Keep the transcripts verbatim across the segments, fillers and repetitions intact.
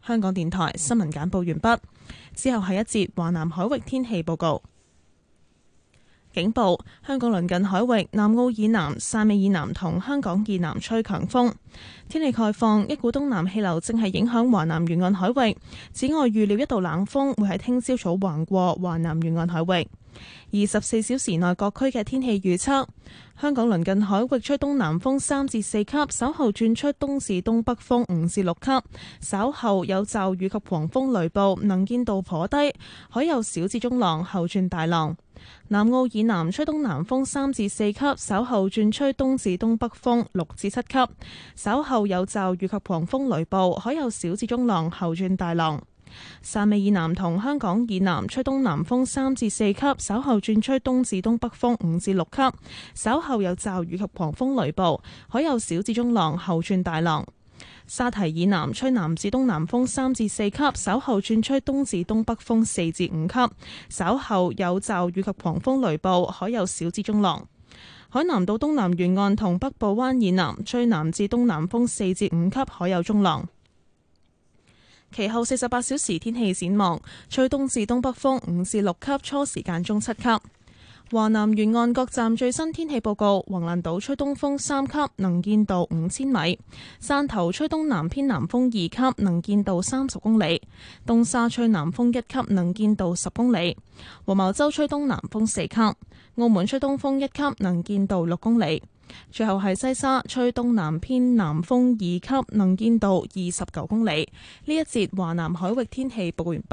香港電台新聞簡報完畢。之後係一節華南海域天氣報告。警報：香港鄰近海域南澳以南、汕尾以南同香港以南吹強風。天氣概況：一股東南氣流正係影響華南沿岸海域。此外，預料一道冷鋒會喺聽朝早橫過華南沿岸海域。二十四小時內各區嘅天氣預測：香港鄰近海域吹東南風三至四級，稍後轉出東至東北風五至六級，稍後有驟雨及狂風雷暴，能見度頗低，海有小至中浪，後轉大浪。南澳以南吹東南風三至四級，稍後轉吹東至東北風六至七級，稍後有驟雨及狂風雷暴，海有小至中浪，後轉大浪。汕尾以南同香港以南吹東南風三至四級，稍後轉吹東至東北風五至六級，稍後有驟雨及狂風雷暴，海有小至中浪，後轉大浪。沙堤以南吹南至東南風三至四級，稍後轉吹東至東北風四至五級，稍後有驟雨及狂風雷暴，海有小至中浪。海南島東南沿岸同北部灣以南吹南至東南風四至五級，海有中浪。其後四十八小時天氣展望，吹東至東北風五至六級，初時間中七級。華南沿岸各站最新天氣報告：橫瀾島吹東風三級，能見度五千米；汕頭吹東南偏南風二級，能見度三十公里；東沙吹南風一級，能見度十公里；黃茅洲吹東南風四級；澳門吹東風一級，能見度六公里。最後係西沙吹東南偏南風二級，能見度二十九公里。呢一節華南海域天氣報告完畢。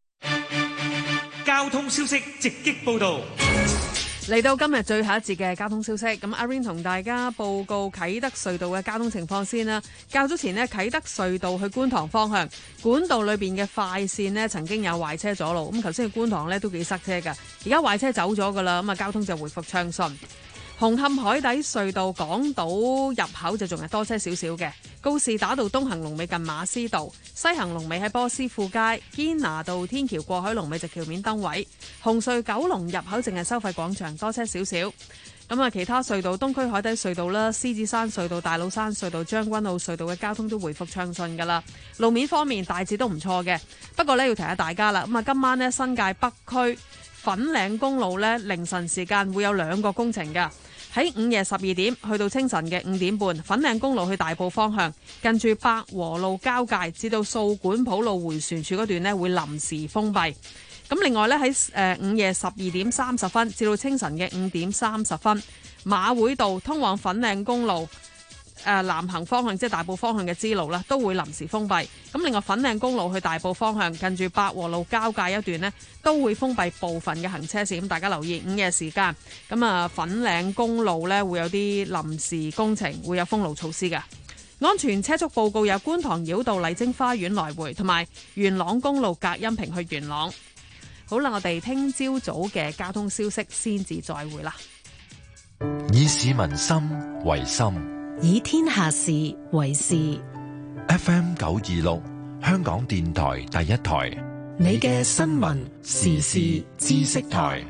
交通消息直擊報道。 嚟到今日最後一節嘅交通消息，咁阿 Rain 同大家報告啟德隧道嘅交通情況先啦。較早前呢，啟德隧道去觀塘方向管道裏邊嘅快線呢曾經有壞車阻路，咁頭先去觀塘呢都幾塞車噶，而家壞車走咗噶啦，咁啊交通就回復暢順。紅磡海底隧道港島入口就仲係多車少少嘅，告士打道東行龍尾近馬師道，西行龍尾喺波斯富街，堅拿道天橋過海龍尾就橋面燈位，紅隧九龍入口淨係收費廣場多車少少。咁啊，其他隧道東區海底隧道啦、獅子山隧道、大老山隧道、將軍澳隧道嘅交通都回復暢順噶啦。路面方面大致都唔錯嘅，不過呢，要提下大家啦。咁啊，今晚呢，新界北區粉嶺公路呢，凌晨時間會有兩個工程噶。喺午夜十二點去到清晨嘅五點半，粉嶺公路去大埔方向，近住百和路交界至到掃管埔路迴旋處嗰段呢會臨時封閉。咁另外呢，喺誒午夜十二點三十分至到清晨嘅五點三十分，馬會道通往粉嶺公路誒南行方向，即係大埔方向嘅支路啦，都會臨時封閉。咁另外粉嶺公路去大埔方向，近住百和路交界一段呢，都會封閉部分嘅行車線。咁大家留意午夜時間，咁啊粉嶺公路呢會有啲臨時工程，會有封路措施嘅。安全車速報告有觀塘繞道麗晶花園來回，同埋元朗公路隔音屏去元朗。好啦，我哋聽朝早嘅交通消息先至再會啦。 以市民心為心， 以天下事為事。 F M 九二六，香港電台第一台， 你嘅新聞時事知識台。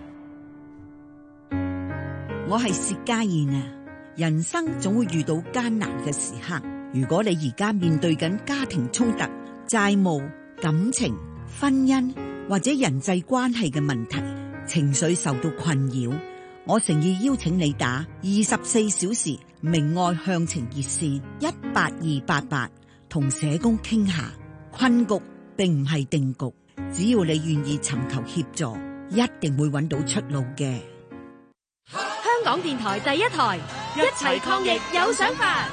我係薛家燕啊！人生總會遇到艱難嘅時刻，如果你而家面對緊家庭衝突、債務、感情、婚姻或者人際關係嘅問題，情緒受到困擾，我誠意邀請你打二十四小時明愛向晴熱線一八二八八，同社工傾下。困局並唔係定局，只要你願意尋求協助，一定會揾到出路嘅。 香港電台第一台，一齊抗疫有想法。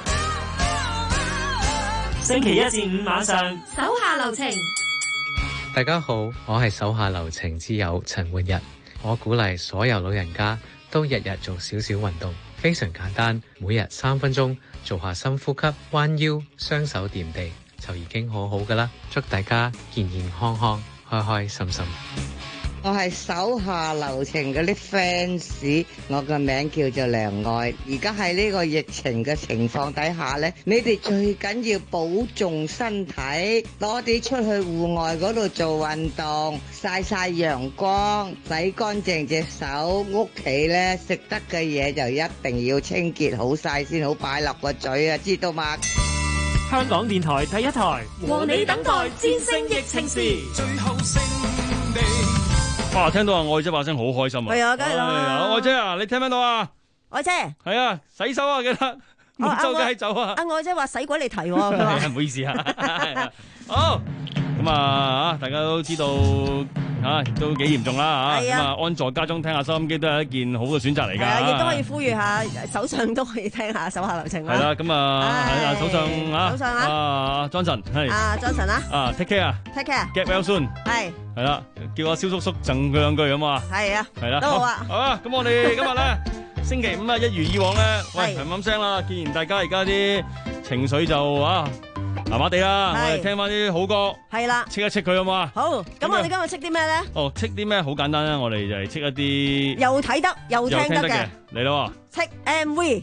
星期一至五晚上， 手下留情。 大家好，我係手下留情之友陳煥日。我鼓勵所有老人家都日日做少少運動，非常簡單，每日三分鐘做下深呼吸，彎腰，雙手掂地就已經好好噶啦。祝大家健健康康，開開心心。 我係手下留情嗰啲 fans， 我個名叫做梁愛。而家喺呢個疫情嘅情況底下呢，你哋最緊要保重身體，多啲出去戶外嗰度做運動，曬曬陽光，洗乾淨隻手，屋企呢食得嘅嘢就一定要清潔好曬先好擺落個嘴啊，知道嗎？ 香港電台第一台， 和你等待戰勝疫情時。 最後勝利。 哇！聽到阿愛姐把聲好開心啊！ 係啊，梗係啦。 愛姐啊，你聽唔聽到啊？ 愛姐。 係啊，洗手啊，記得唔周街走啊！ 阿愛姐話使鬼你提喎，佢話。 唔好意思啊。好，咁啊，大家都知道。啊，都幾嚴重啦嚇！咁啊，安坐家中聽下收音機都係一件好嘅選擇嚟㗎。係啊， 亦都可以呼籲下首相都可以聽下手下留情啦。 係啦，咁啊，係啊，首相啊， 首相啊， 啊，Johnson 係。 啊，Johnson 啊。 啊 ，take care 啊 ，take care。 Get well soon。係。係啦，叫阿蕭叔叔贈佢兩句咁啊。係啊。係啦。 都好啊。 好啊，咁我哋今日咧星期五啊，一如以往咧，喂，冚冚聲啦！既然大家而家啲情緒就啊〜麻麻地啦，我哋聽翻啲好歌，係啦，戚一戚佢好唔好啊？好，咁我哋今日戚啲咩咧？哦，戚啲咩好簡單啦，我哋就係戚一啲又睇得又聽得嘅， 嚟咯， 戚 M V。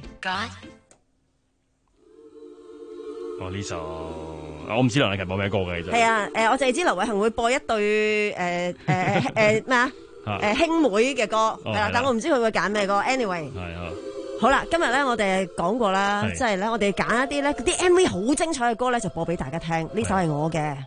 哦，呢首我唔知梁麗琴播咩歌嘅，其實係啊，誒，我淨係知劉偉恒會播一對誒誒誒咩啊？誒兄妹嘅歌係啦，但我唔知佢會揀咩歌。Anyway，係啊。好啦，今日咧我哋講過啦，即係咧我哋揀一啲咧嗰啲 M V 好精彩嘅歌咧，就播俾大家聽。呢首係我嘅。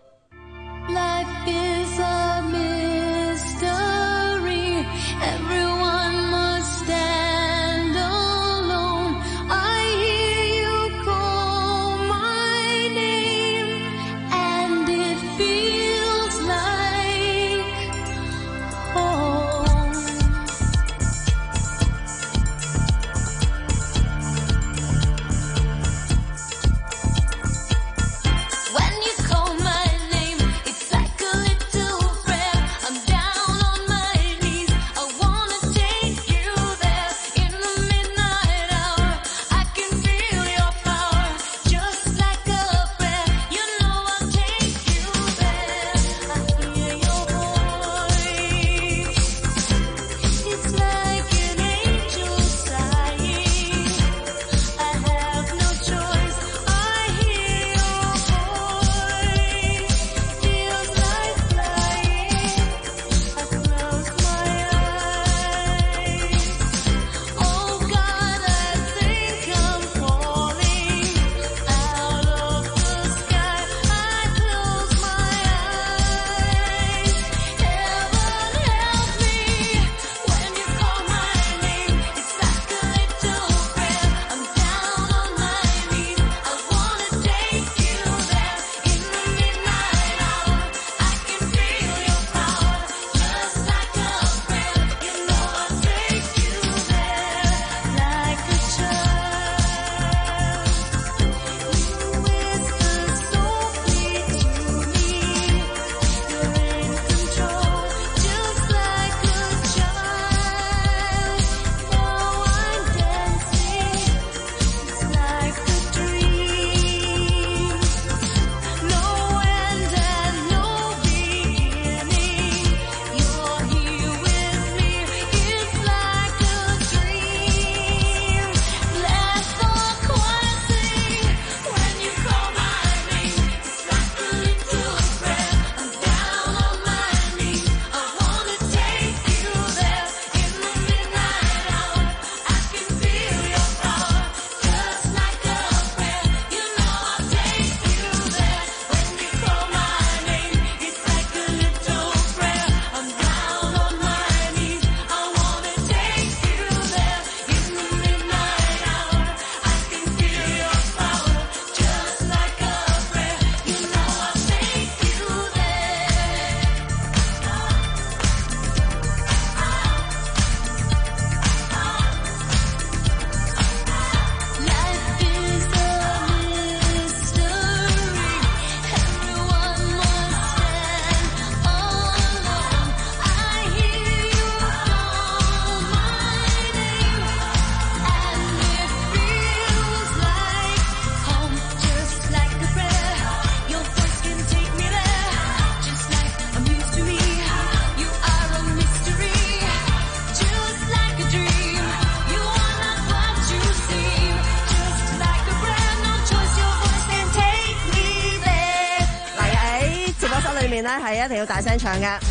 咧係一定要大聲唱嘅。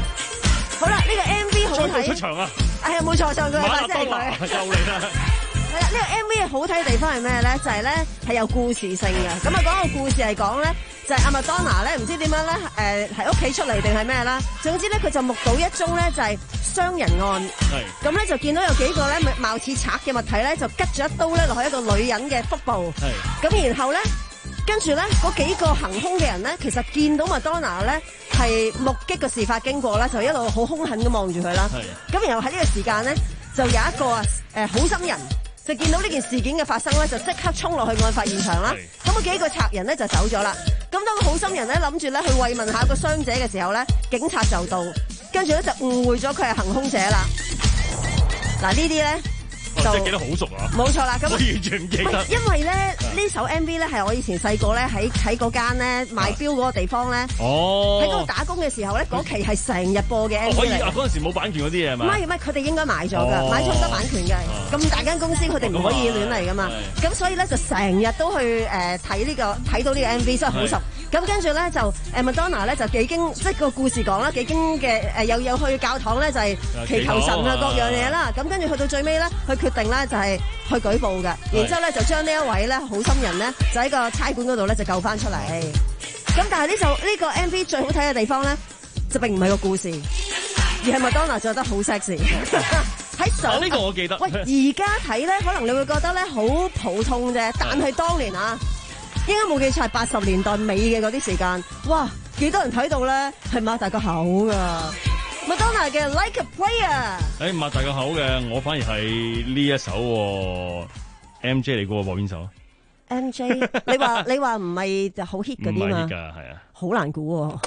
好啦，呢個 M V 好睇。出場啊！係啊，冇錯，上佢大聲佢。又嚟啦！ 係啦，呢個 M V 好睇嘅地方係咩咧？就係咧係有故事性嘅。咁啊講個故事係講咧，就係阿麥當娜咧，唔知點樣咧，誒喺屋企出嚟定係咩啦？總之咧，佢就目睹一宗咧就係傷人案。係。咁咧就見到有幾個咧貌似賊嘅物體咧，就拮咗一刀咧落去一個女人嘅腹部。係。咁然後咧。跟住咧，嗰幾個行兇嘅人咧，其實見到麥當娜咧係目擊個事發經過咧，就一路好兇狠咁望住佢啦。咁然後喺呢個時間咧，就有一個啊誒好心人，就見到呢件事件嘅發生咧，就即刻衝落去案發現場啦。咁嗰幾個賊人咧就走咗啦。咁當個好心人咧諗住咧去慰問下個傷者嘅時候咧，警察就到，跟住咧就誤會咗佢係行兇者啦。嗱呢啲咧。 就即係記得好熟啊！ 冇錯啦，咁我完全唔記得。 因為咧呢首 M V 咧係我以前細個咧喺喺嗰間咧賣錶嗰個地方咧， 哦， 喺嗰度打工嘅時候咧，嗰期係成日播嘅 M V 嚟。 可以啊！嗰陣時冇版權嗰啲嘢係咪？ 唔係唔係，佢哋應該買咗㗎，買咗好多版權嘅。咁大間公司佢哋唔可以亂嚟㗎嘛。咁所以咧就成日都去誒睇呢個睇到呢個 M V，所以好熟。咁跟住咧就誒麥當娜咧就幾經即係個故事講啦，幾經嘅誒又有去教堂咧就係祈求神啊各樣嘢啦。咁跟住去到最尾咧，佢決定咧就係去舉報嘅，然之後咧就將呢一位咧好心人咧就喺個差館嗰度咧就救翻出嚟。咁但係呢首呢個 M V 最好睇嘅地方咧，就並唔係個故事，而係麥當娜做得好 sexy。喺上呢個我記得。 喂，而家睇咧，可能你會覺得咧好普通啫，但係當年啊，應該冇記錯係八十年代尾嘅嗰啲時間，哇，幾多人睇到咧係擘大個口噶。麥當娜嘅 Like a Prayer。 誒，擘大個口嘅，我反而係呢一首 M J 嚟嘅喎，播邊首 ？M J， 你話你話唔係就好 hit 嗰啲嘛？ 唔係 hit 㗎，係啊， 好難估喎。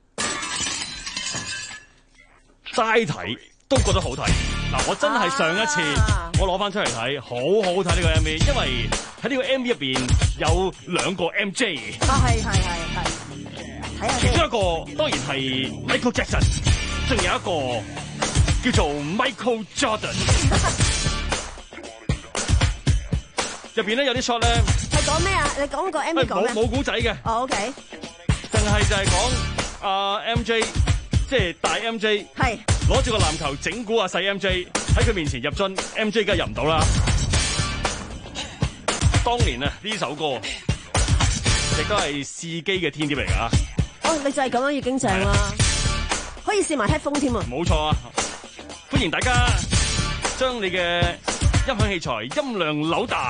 齋睇都覺得好睇。嗱，我真係上一次、啊、我攞翻出嚟睇，好好睇呢個 M V， 因為喺呢個 M V 入邊有兩個 M J。 啊，係係係係，睇下其中一個當然係 Michael Jackson， 仲有一個叫做 Michael Jordan。入邊咧有啲 shot 咧係講咩啊？你講個 M V 講咩？ 冇冇古仔嘅。 哦 ，OK。 淨係就係講阿 M J， 即係大 M J。 係。 攞住個籃球整蠱阿細 M J， 喺佢面前入樽 ，M J 梗係入唔到啦。當年啊，呢首歌亦都係試機嘅天碟嚟噶。 哦，你就係咁樣已經正啦，可以試埋 headphone 添啊！ 冇錯啊！歡迎大家將你嘅音響器材音量扭大。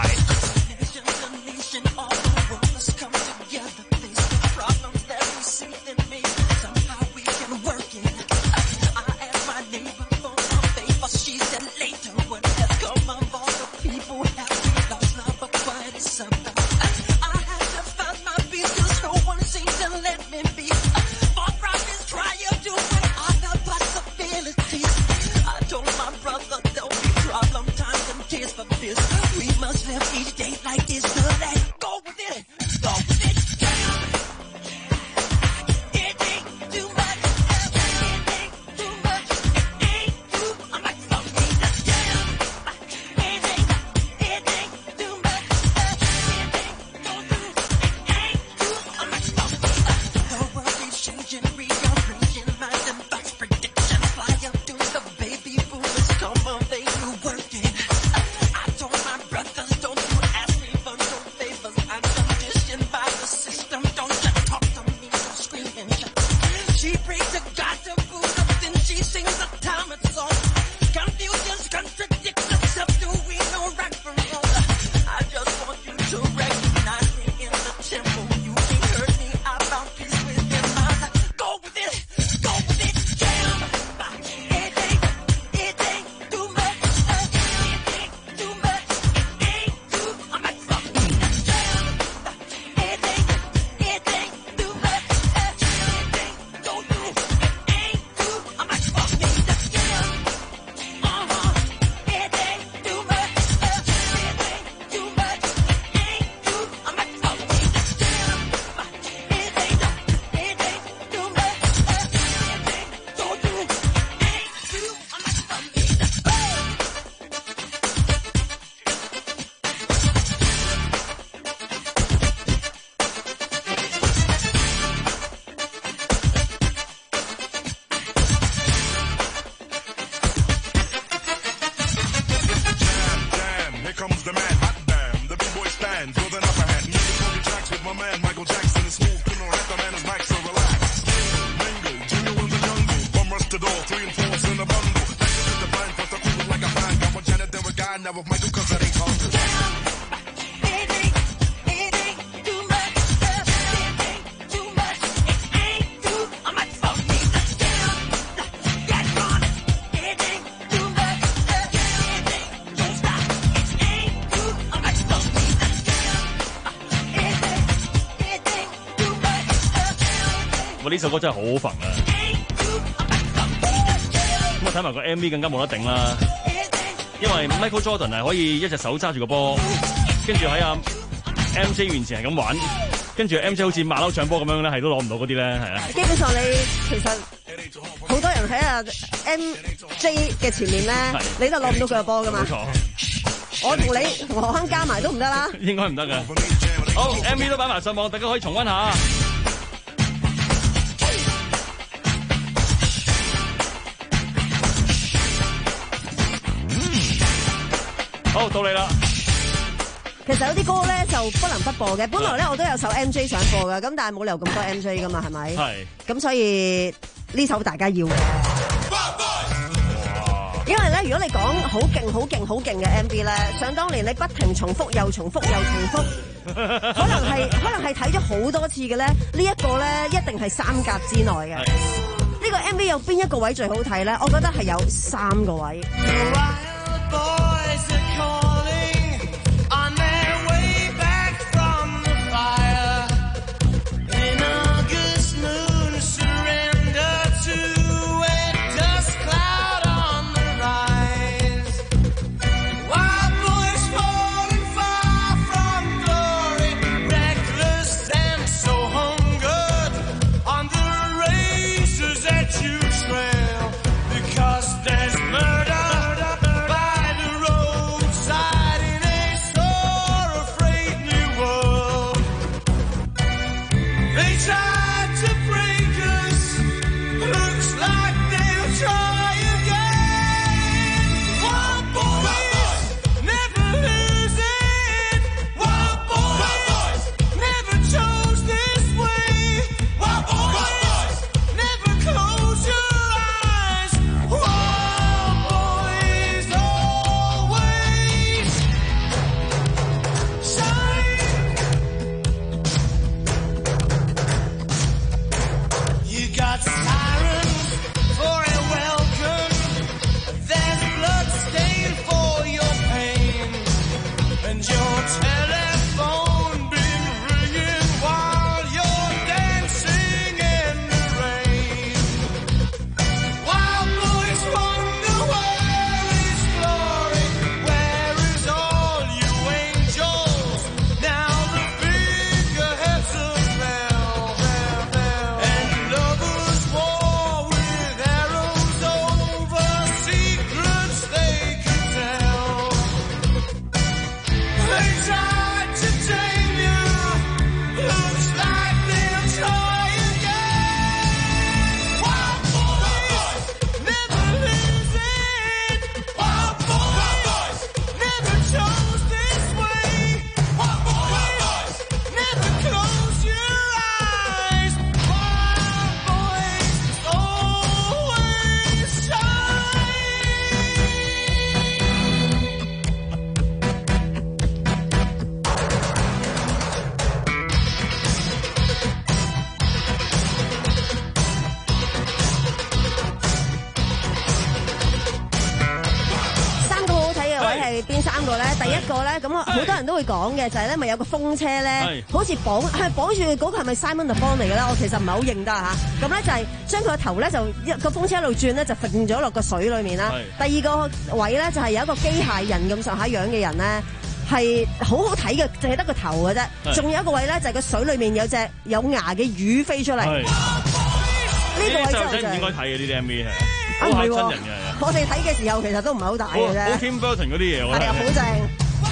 We must have 我呢首歌真係好好焚啊！咁啊睇埋個 M V 更加冇得頂啦，因為 Michael Jordan 係可以一隻手揸住個波，跟住喺阿 M J 面前係咁玩，跟住 M J 好似馬騮搶波咁樣咧，係都攞唔到嗰啲咧，係啊！ 基本上你其實好多人喺阿 M J 嘅前面咧，你都攞唔到佢個波噶嘛。冇錯，我同你同何鏗加埋都唔得啦。 應該唔得嘅。好 M V 都擺埋上網，大家可以重溫下。好，到你啦。 其實有啲歌咧就不能不播嘅，本來咧我都有首 M J 想播嘅，咁但係冇理由咁多 M J 噶嘛，係咪？係。咁所以呢首大家要嘅。因為咧，如果你講好勁、好勁、好勁嘅 M V 咧，想當年你不停重複又重複又重複，可能係可能係睇咗好多次嘅咧，呢一個咧一定係三甲之內嘅。呢個 M V 有邊一個位最好睇咧？我覺得係有三個位。邊三個咧？第一個咧，咁好多人都會講嘅就係咧，咪有個風車咧，好似綁係綁住嗰個係咪 Simon Le Bon嚟嘅咧？我其實唔係好認得嚇。咁咧就係將佢個頭咧就一個風車一路轉咧，就揈咗落個水裡面啦。第二個位咧就係有一個機械人咁上下樣嘅人咧，係好好睇嘅，淨係得個頭嘅啫。仲有一個位咧就係個水裡面有隻有牙嘅魚飛出嚟。呢個位真係唔應該睇嘅呢啲 M V 係。啊唔係喎，我哋睇嘅時候其實都唔係好大嘅啫。 好 Tim Burton 嗰啲嘢，我係啊，好正。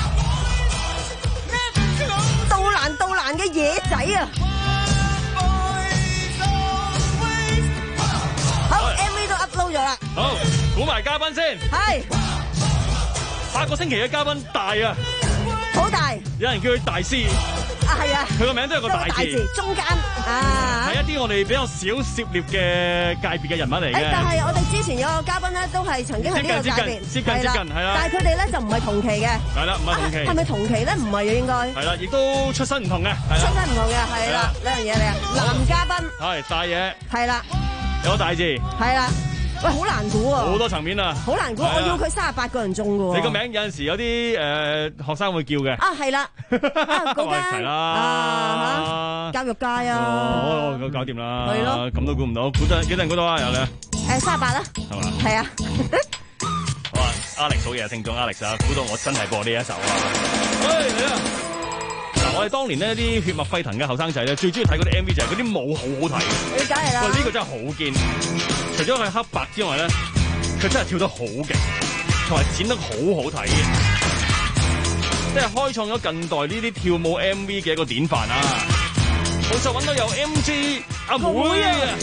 杜蘭杜蘭嘅野仔啊！好 M V 都 upload 咗啦。 好，估埋嘉賓先。 係。下個星期嘅嘉賓大啊！ 好大。 有人叫佢大師。 啊啊，係啊， 佢個名都有個大字， 中間啊， 係一啲我哋比較少涉獵嘅界別嘅人物嚟嘅。 誒，但係我哋之前有個嘉賓咧，都係曾經喺呢個界別， 接近接近係啦。 但係佢哋咧就唔係同期嘅。係啦，唔係同期。 係咪同期咧？唔係嘅應該。 係啦，亦都出身唔同嘅。 出身唔同嘅，係啦，兩樣嘢嚟啊。男嘉賓。 係大嘢。 係啦。 有個大字。係啦。喂，好難估喎！ 好多層面啊！ 好難估，我要佢三十八個人中嘅喎。 你個名有陣時有啲誒學生會叫嘅。 啊，係啦，啊嗰間啦啊嚇，教育界啊。 哦，咁搞掂啦。 係咯。 咁都估唔到，估得幾多人估到啊？有你啊？ 誒，三十八啦。 係嘛？ 係啊。 好啊，Alex 好嘢，聽眾 Alex 啊，估到我真係播呢一首啊！喂，嚟啊！嗱，我哋當年呢啲血脈沸騰嘅後生仔咧，最中意睇嗰啲 M V 就係嗰啲舞好好睇。 你梗係啦。 喂，呢個真係好堅。除咗佢黑白之外咧，佢真係跳得好勁，同埋剪得好好睇嘅，即係開創咗近代呢啲跳舞 M V 嘅一個典範啊！我就揾到有 M G 阿妹啊！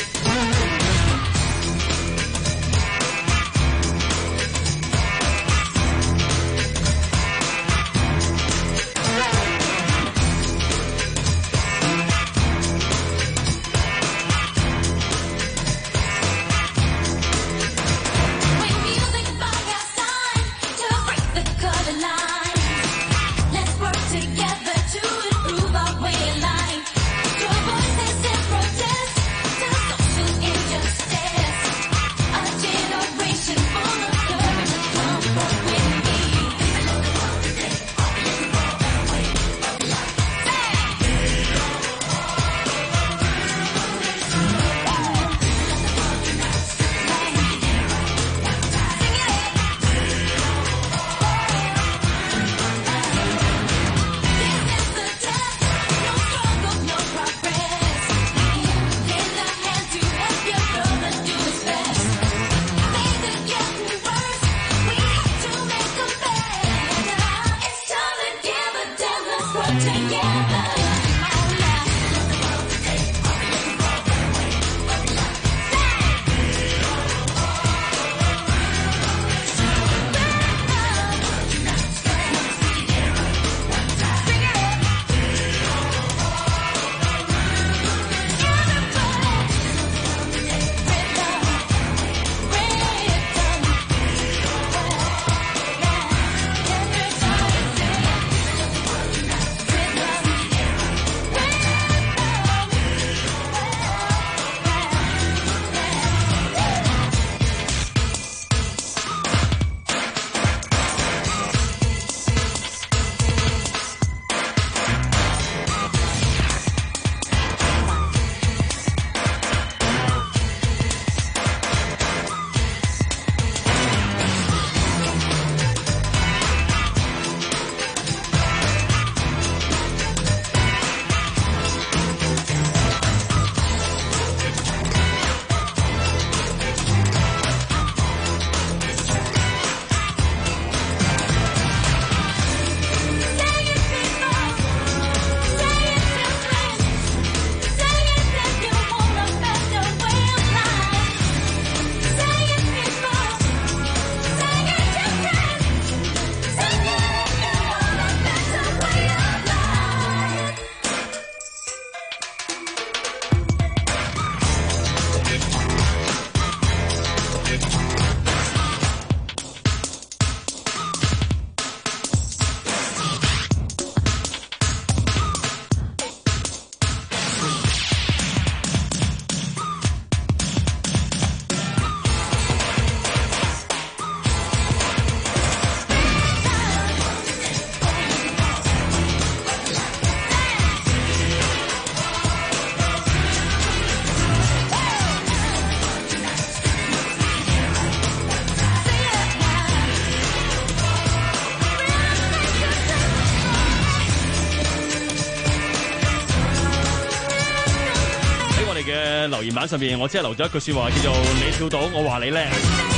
留言板上邊，我只係留咗一句說話，叫做你跳到，我話你叻。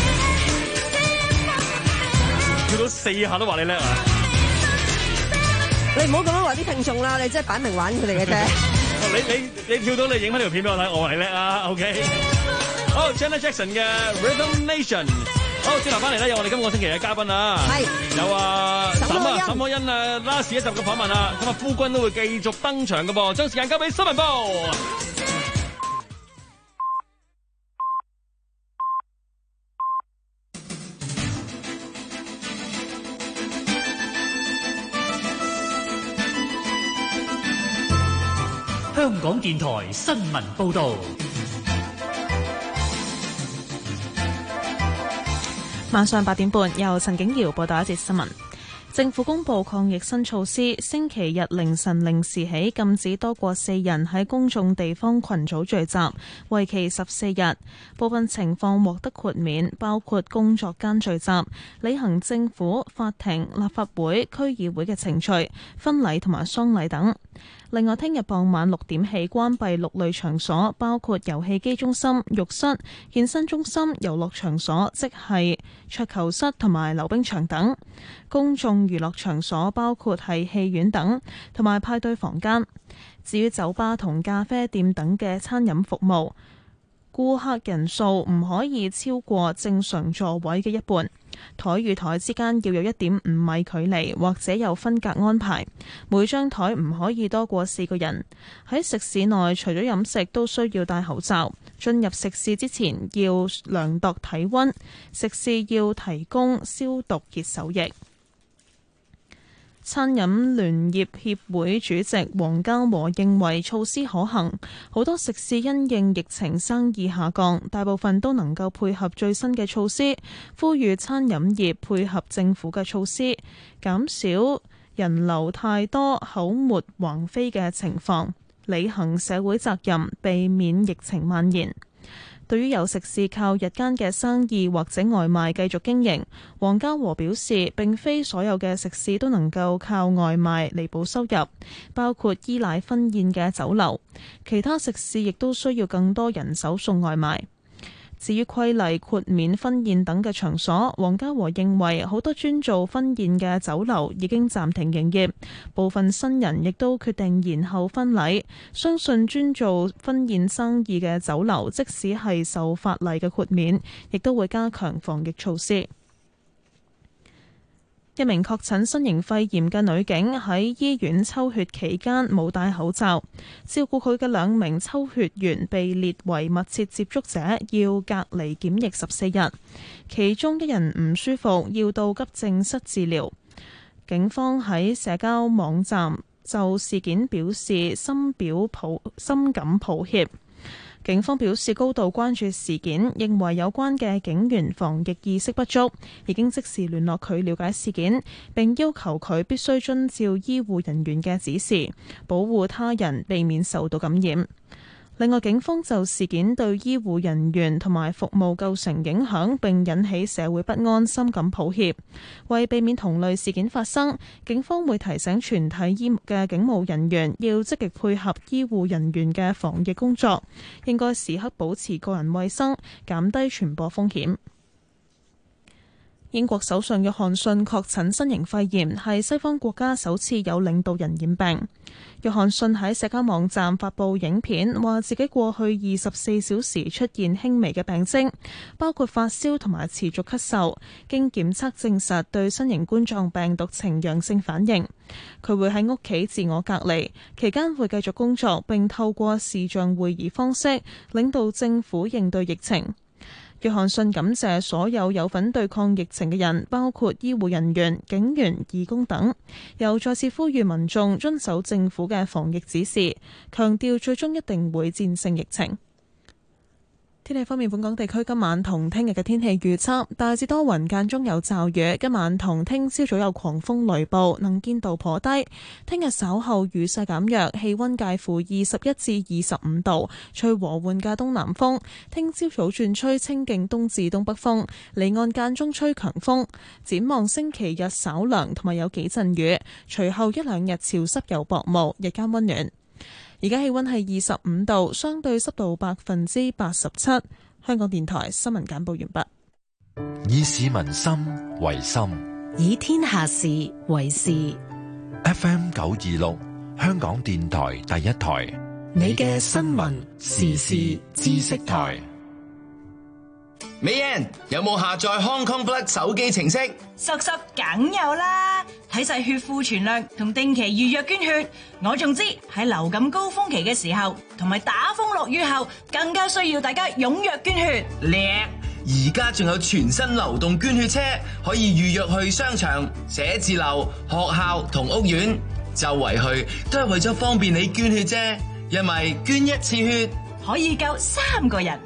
跳到四下都話你叻啊！ 你唔好咁樣話啲聽眾啦，你真係擺明玩佢哋嘅啫。 你你你跳到，你影翻條片俾我睇，我話你叻啊 ！OK。好 ，Janet Jackson 嘅 Rhythm Nation 好，轉頭翻嚟咧，有我哋今個星期嘅嘉賓啊，係有啊沈啊沈可欣啊 last 一集嘅訪問啊，咁啊夫君都會繼續登場嘅噃，將時間交俾新聞部。 香港電台新聞報道。 晚上八點半，由陳景瑤報道一節新聞。政府公布抗疫新措施，星期日凌晨零時起禁止多過四人喺公眾地方群組聚集，為期十四日。部分情況獲得豁免，包括工作間聚集、履行政府、法庭、立法會、區議會嘅程序、婚禮同埋喪禮等。另外，聽日傍晚六點起關閉六類場所，包括遊戲機中心、浴室、健身中心、遊樂場所，即係桌球室同埋溜冰場等。公眾娛樂場所包括係戲院等，同埋派對房間。至於酒吧同咖啡店等嘅餐飲服務，顧客人數唔可以超過正常座位嘅一半，台與台之間要有一點五米距離，或者有分隔安排。每張台唔可以多過四個人。喺食肆內，除咗飲食都需要戴口罩。進入食肆之前要量度體溫，食肆要提供消毒潔手液。餐飲聯業協會主席黃家和認為措施可行，好多食肆因應疫情生意下降，大部分都能夠配合最新嘅措施，呼籲餐飲業配合政府嘅措施，減少人流太多口沫橫飛嘅情況，履行社會責任，避免疫情蔓延。對於有食肆靠日間嘅生意或者外賣繼續經營，黃家和表示並非所有嘅食肆都能夠靠外賣彌補收入，包括依賴婚宴嘅酒樓，其他食肆亦都需要更多人手送外賣。至於規例豁免婚宴等嘅場所，黃家和認為好多專做婚宴嘅酒樓已經暫停營業，部分新人亦都決定延後婚禮。相信專做婚宴生意嘅酒樓，即使係受法例嘅豁免，亦都會加強防疫措施。一名確診新型肺炎嘅女警喺醫院抽血期間冇戴口罩，照顧佢嘅兩名抽血員被列為密切接觸者，要隔離檢疫十四日。其中一人唔舒服，要到急症室治療。警方喺社交網站就事件表示深表抱深感抱歉。警方表示高度關注事件，認為有關嘅警員防疫意識不足，已經即時聯絡佢了解事件，並要求佢必須遵照醫護人員嘅指示，保護他人，避免受到感染。另外，警方就事件對醫護人員同埋服務構成影響並引起社會不安，深感抱歉。為避免同類事件發生，警方會提醒全體醫嘅警務人員要積極配合醫護人員嘅防疫工作，應該時刻保持個人衛生，減低傳播風險。英國首相約翰遜確診新型肺炎，係西方國家首次有領導人染病。約翰遜喺社交網站發布影片，話自己過去二十四小時出現輕微嘅病徵，包括發燒同埋持續咳嗽，經檢測證實對新型冠狀病毒呈陽性反應。佢會喺屋企自我隔離，期間會繼續工作，並透過視像會議方式領導政府應對疫情。約翰遜感謝所有有份對抗疫情嘅人，包括醫護人員、警員、義工等，又再次呼籲民眾遵守政府嘅防疫指示，強調最終一定會戰勝疫情。天氣方面，本港地區今晚同聽日嘅天氣預測大致多雲，間中有驟雨。今晚同聽朝早有狂風雷暴，能見度頗低。聽日稍後雨勢減弱，氣溫介乎二十一至二十五度，吹和緩嘅東南風。聽朝早轉吹清勁東至東北風，離岸間中吹強風。展望星期日稍涼，同埋有幾陣雨，隨後一兩日潮濕有薄霧，日間溫暖。而家氣溫係二十五度，相對濕度百分之八十七。香港電台新聞簡報完畢。以市民心為心， 以天下事為事。 F M 九二六，香港電台第一台， 你嘅新聞時事知識台。 美人有冇下載 Hong Kong Blood 手機程式？ 叔叔梗有啦，睇晒血庫存量同定期預約捐血。我仲知喺流感高峰期嘅時候，同埋打風落雨後，更加需要大家踴躍捐血。 叻！而家仲有全新流動捐血車，可以預約去商場、寫字樓、學校同屋苑，周圍去都係為咗方便你捐血啫。因為捐一次血可以救三個人。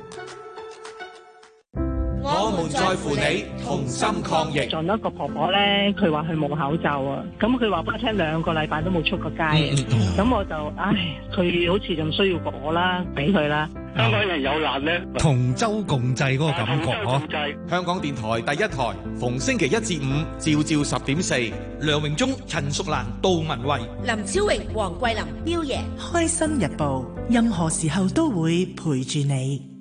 我們在乎你，同心抗疫。 撞到一個婆婆咧，佢話佢冇口罩啊，咁佢話俾我聽兩個禮拜都冇出過街，咁、嗯嗯、我就唉，佢好似仲需要我啦，俾佢啦。香港人有難咧， 同舟共濟嗰個感覺嗬。香港電台第一台，逢星期一至五，朝朝十點四，梁榮忠、陳淑蘭、杜文慧、 林超榮、黃桂林、彪爺， 開心日報，任何時候都會陪住你。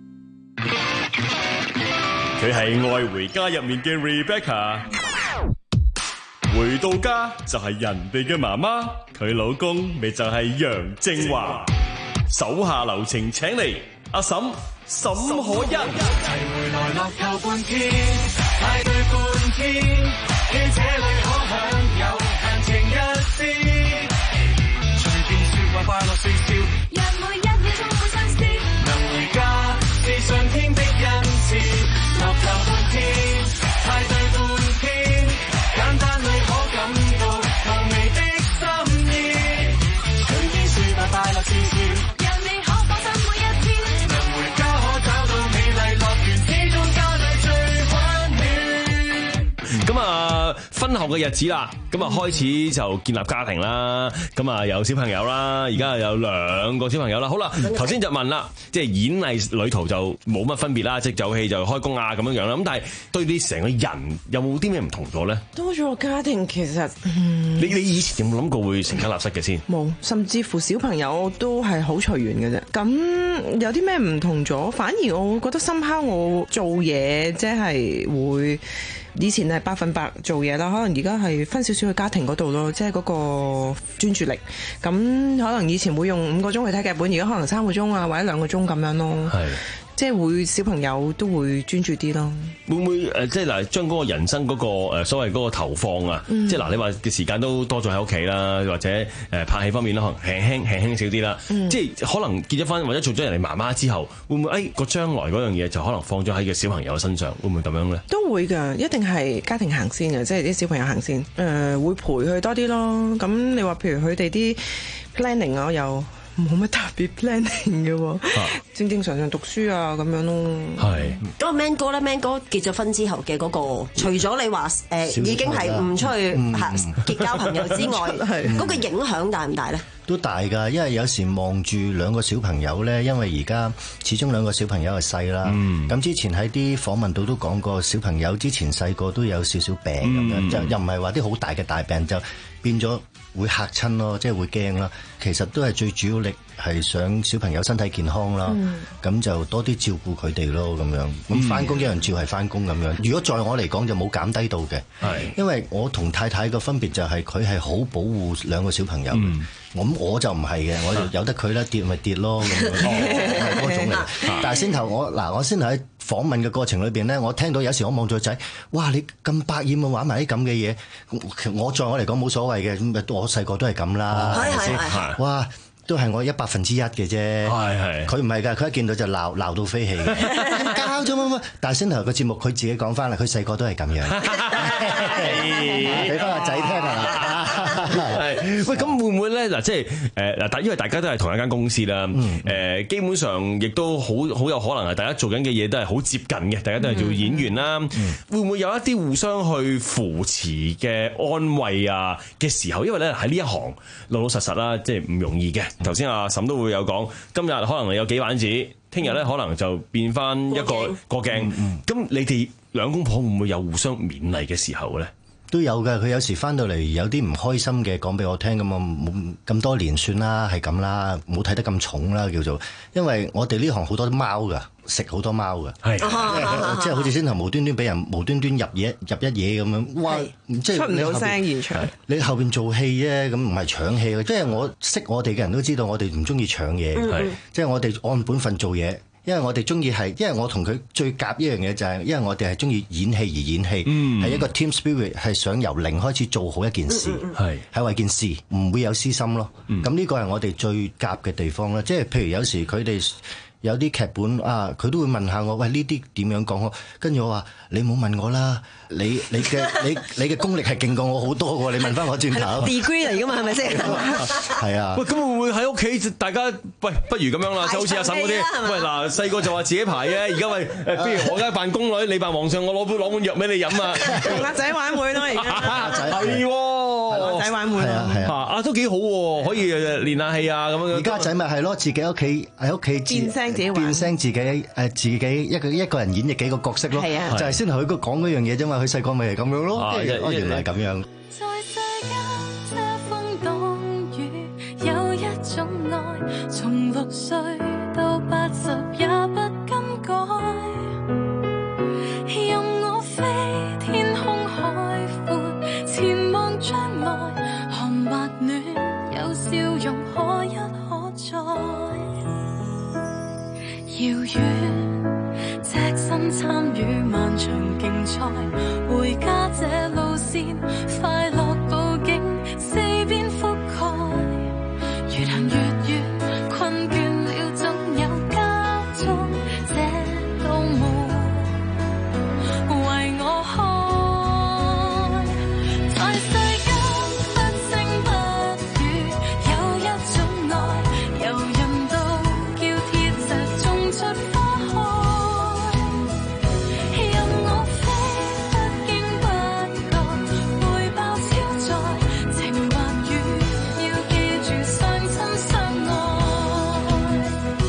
佢係愛回家入面嘅 Rebecca， 回到家就係人哋嘅媽媽，佢老公咪就係楊正華。手下留情，請嚟阿嬸沈可欣。齊回來樂透半天，派對半天，喺這裏可享有閒情一絲，隨便説話快樂笑笑，讓每一秒充滿新鮮，能回家是上天的恩賜。樂透半天，派對半天，簡單裏可感到無微的心意。隨便說吧，快樂笑笑，讓你可放心每一天。能回家可找到美麗樂園，始終家裏最溫暖。咁啊，婚後嘅日子啦，咁啊開始就建立家庭啦，咁啊有小朋友啦，而家有兩個小朋友啦。好啦，頭先就問啦，即係演藝旅途就冇乜分別啦，即係走戲就開工啊咁樣樣啦。咁但係對你成個人有冇啲咩唔同咗咧？ 多咗個家庭其實，嗯、 你你以前有冇諗過會成家立室嘅先？ 冇，甚至乎小朋友都係好隨緣嘅啫。咁有啲咩唔同咗？反而我覺得深刻，我做嘢即係會。以前係百分百做嘢啦，可能而家係分少少去家庭嗰度咯，即係嗰個專注力。咁可能以前會用五個鐘去睇劇本，而家可能三個鐘啊，或者兩個鐘咁樣咯。係。即係會小朋友都會專注啲咯。會唔會誒？即係嗱，將嗰個人生嗰個誒所謂嗰個投放啊，嗯、即係嗱，你話嘅時間都多咗喺屋企啦，或者誒拍戲方面啦，可能輕輕輕輕少啲啦。嗯、即係可能結咗婚或者做咗人哋媽媽之後，會唔會誒個將來嗰樣嘢就可能放咗喺個小朋友身上，會唔會咁樣咧？都會㗎，一定係家庭行先嘅，即係啲小朋友行先。誒、呃、會陪佢多啲咯。咁你話譬如佢哋啲 planning 啊，又冇乜特別 planning 嘅喎，啊、正正常常讀書啊咁樣咯。係。 嗰個 Man 哥咧 ，Man 哥結咗婚之後嘅嗰、那個，除咗你話誒、呃、已經係唔出去嚇結交朋友之外，嗰個影響大唔大咧？ 都大㗎，因為有時望住兩個小朋友咧，因為而家始終兩個小朋友係細啦。咁、嗯、之前喺啲訪問度都講過，小朋友之前細個都有少少病咁樣，嗯、就又唔係話啲好大嘅大病，就變咗會嚇親咯，即係會驚啦。其實都係最主要力係想小朋友身體健康啦，咁、嗯、就多啲照顧佢哋咯，咁樣。咁翻工一樣照係翻工咁樣。如果在我嚟講就冇減低到嘅，因為我同太太個分別就係佢係好保護兩個小朋友。嗯我我就唔係嘅，我就由得佢啦，跌咪跌咯咁樣，係嗰種嚟。但係先頭我嗱，我先頭喺訪問嘅過程裏邊咧，我聽到有時我望住個仔，哇！你咁百厭啊，玩埋啲咁嘅嘢，我在我嚟講冇所謂嘅，咁我細個都係咁啦，係咪先？哇！都係我一百分之一嘅啫，係係。佢唔係㗎，佢一見到就鬧鬧到飛起嘅，教咗乜乜。但係先頭個節目佢自己講翻啦，佢細個都係咁樣，俾翻個仔聽啊！ 係喂，咁會唔會咧？嗱，即係誒嗱，但因為大家都係同一間公司啦，誒、嗯、基本上亦都好好有可能係大家做緊嘅嘢都係好接近嘅，大家都係做演員啦。嗯嗯、會唔會有一啲互相去扶持嘅安慰啊嘅時候？因為咧喺呢一行老老實實啦，即係唔容易嘅。頭先阿嬸都會有講，今日可能有幾板子，聽日咧可能就變翻一個過鏡。咁、嗯嗯、你哋兩公婆會唔會有互相勉勵嘅時候咧？ 都有㗎，佢有時翻到嚟有啲唔開心嘅講俾我聽，咁啊冇咁多年算啦，係咁啦，冇睇得咁重啦，叫做，因為我哋呢行好多貓㗎，食好多貓㗎，係，即係好似先頭無端端俾人無端端入嘢入一嘢咁樣，哇！即係出唔到聲現場，你後邊做戲啫，咁唔係搶戲嘅，即係我識我哋嘅人都知道，我哋唔中意搶嘢，係，即係我哋按本份做嘢。 因為我哋中意係，因為我同佢最夾一樣嘢就係，因為我哋係中意演戲而演戲，係、嗯、一個 team spirit，係想由零開始做好一件事，係係為件事，唔會有私心咯。咁呢、嗯、個係我哋最夾嘅地方啦。即係譬如有時佢哋有啲劇本啊，佢都會問下我，喂，呢啲點樣講？跟住我話你唔好問我啦，你你嘅你你嘅功力係勁過我好多喎，你問翻我轉頭。 degree 嚟噶嘛，係咪先？ 係啊。 喂，咁會唔會喺屋企大家喂，不如咁樣啦，就好似阿嬸嗰啲，喂嗱，細個就話自己排嘅，而家喂誒，不如我而家扮宮女，你扮皇上，我攞杯攞碗藥俾你飲啊！ 同阿仔玩會咯，而家係喎， 仔玩會係啊係啊， 啊都幾好喎，可以練下戲啊咁樣。 而家仔咪係咯，自己屋企喺屋企變聲自己玩， 變聲自己誒自己一個一個人演繹幾個角色咯， 係啊， 就係先同佢講嗰樣嘢啫嘛，佢細個咪係咁樣咯，哦原來係咁樣。 在世間遮風擋雨，有一種愛，從六歲到八十也不更改。任我飛天空海闊，前望將來，寒或暖，有笑容可一可再。遙遠，隻身參與漫長競賽，回家這路線，快樂佈景四邊覆蓋，越行越遠，困倦了總有家中這道門為我開。在世間不聲不語，有一種愛，柔韌到叫鐵石種出花開。任我飛不經不覺，背包超載，情或雨，要記住相親相愛。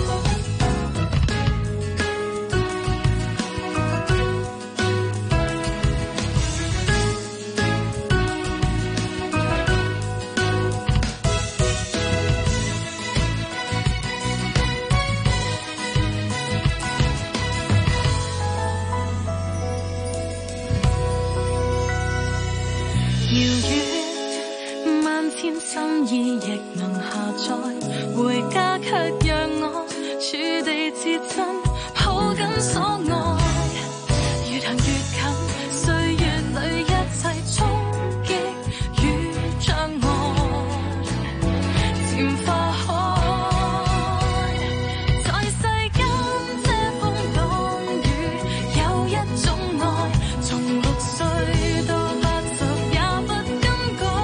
遙遠萬千心意亦能下載，回家卻讓我處地至真，抱緊所愛。越行越近，歲月裏一切衝擊與障礙，漸化開。在世間遮風擋雨，有一種愛，從六歲到八十也不更改。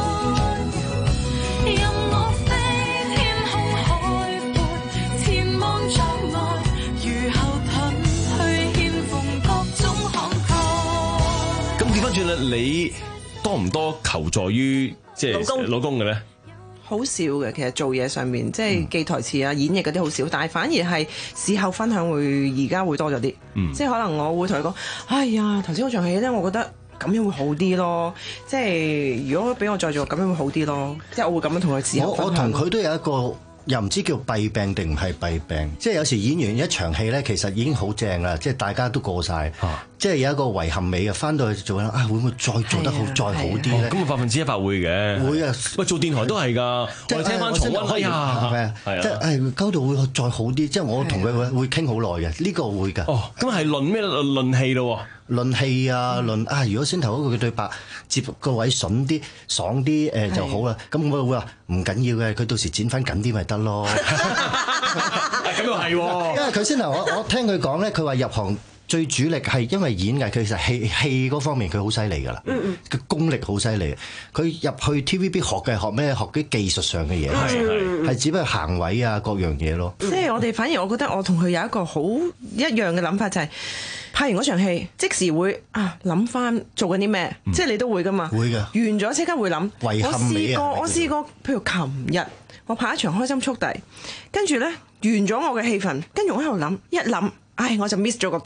任我飛天空海闊，前望將來，如後盾去獻奉各種慷慨。 咁調翻轉啦，你多唔多求助於即係老公老公嘅咧？ 好少嘅，其實做嘢上面即係記台詞啊、演繹嗰啲好少，但係反而係事後分享會而家會多咗啲。 嗯即係可能我會同佢講：哎呀，頭先嗰場戲咧，我覺得咁樣會好啲咯。即係如果俾我再做，咁樣會好啲咯。即係我會咁樣同佢事後我我分享。 同佢都有一個又唔知叫弊病定唔係弊病，即係有時演完一場戲咧，其實已經好正啦，即係大家都過晒， 啊即係有一個遺憾美嘅，翻到去做啦，啊會唔會再做得好再好啲咧？ 咁啊，百分之一百會嘅。 會啊！ 喂，做電台都係㗎，我哋聽翻重溫，哎呀， 係咪啊？ 係啊即係誒溝度會再好啲，即係我同佢會會傾好耐嘅，呢個會㗎。 哦，咁係論咩論論戲咯？ 論戲啊，論啊，如果先頭嗰個嘅對白接個位筍啲、爽啲誒就好啦。咁我會話唔緊要嘅，佢到時剪翻緊啲咪得咯。 咁又係喎， 因為佢先頭我我聽佢講咧，佢話入行最主力係因為演藝，其實戲戲嗰方面佢好犀利㗎啦，佢功力好犀利。佢入去 T V B 學嘅學咩？學啲技術上嘅嘢，係係只不過行位啊各樣嘢咯。 即係我哋反而我覺得我同佢有一個好一樣嘅諗法，就係拍完嗰場戲即時會啊諗翻做緊啲咩，即係你都會㗎嘛。 會㗎。 完咗即刻會諗。 遺憾美啊！ 我試過，譬如琴日我拍一場開心速遞，跟住咧完咗我嘅戲份，跟住我喺度諗一諗，唉我就 miss 咗個 Q 啦。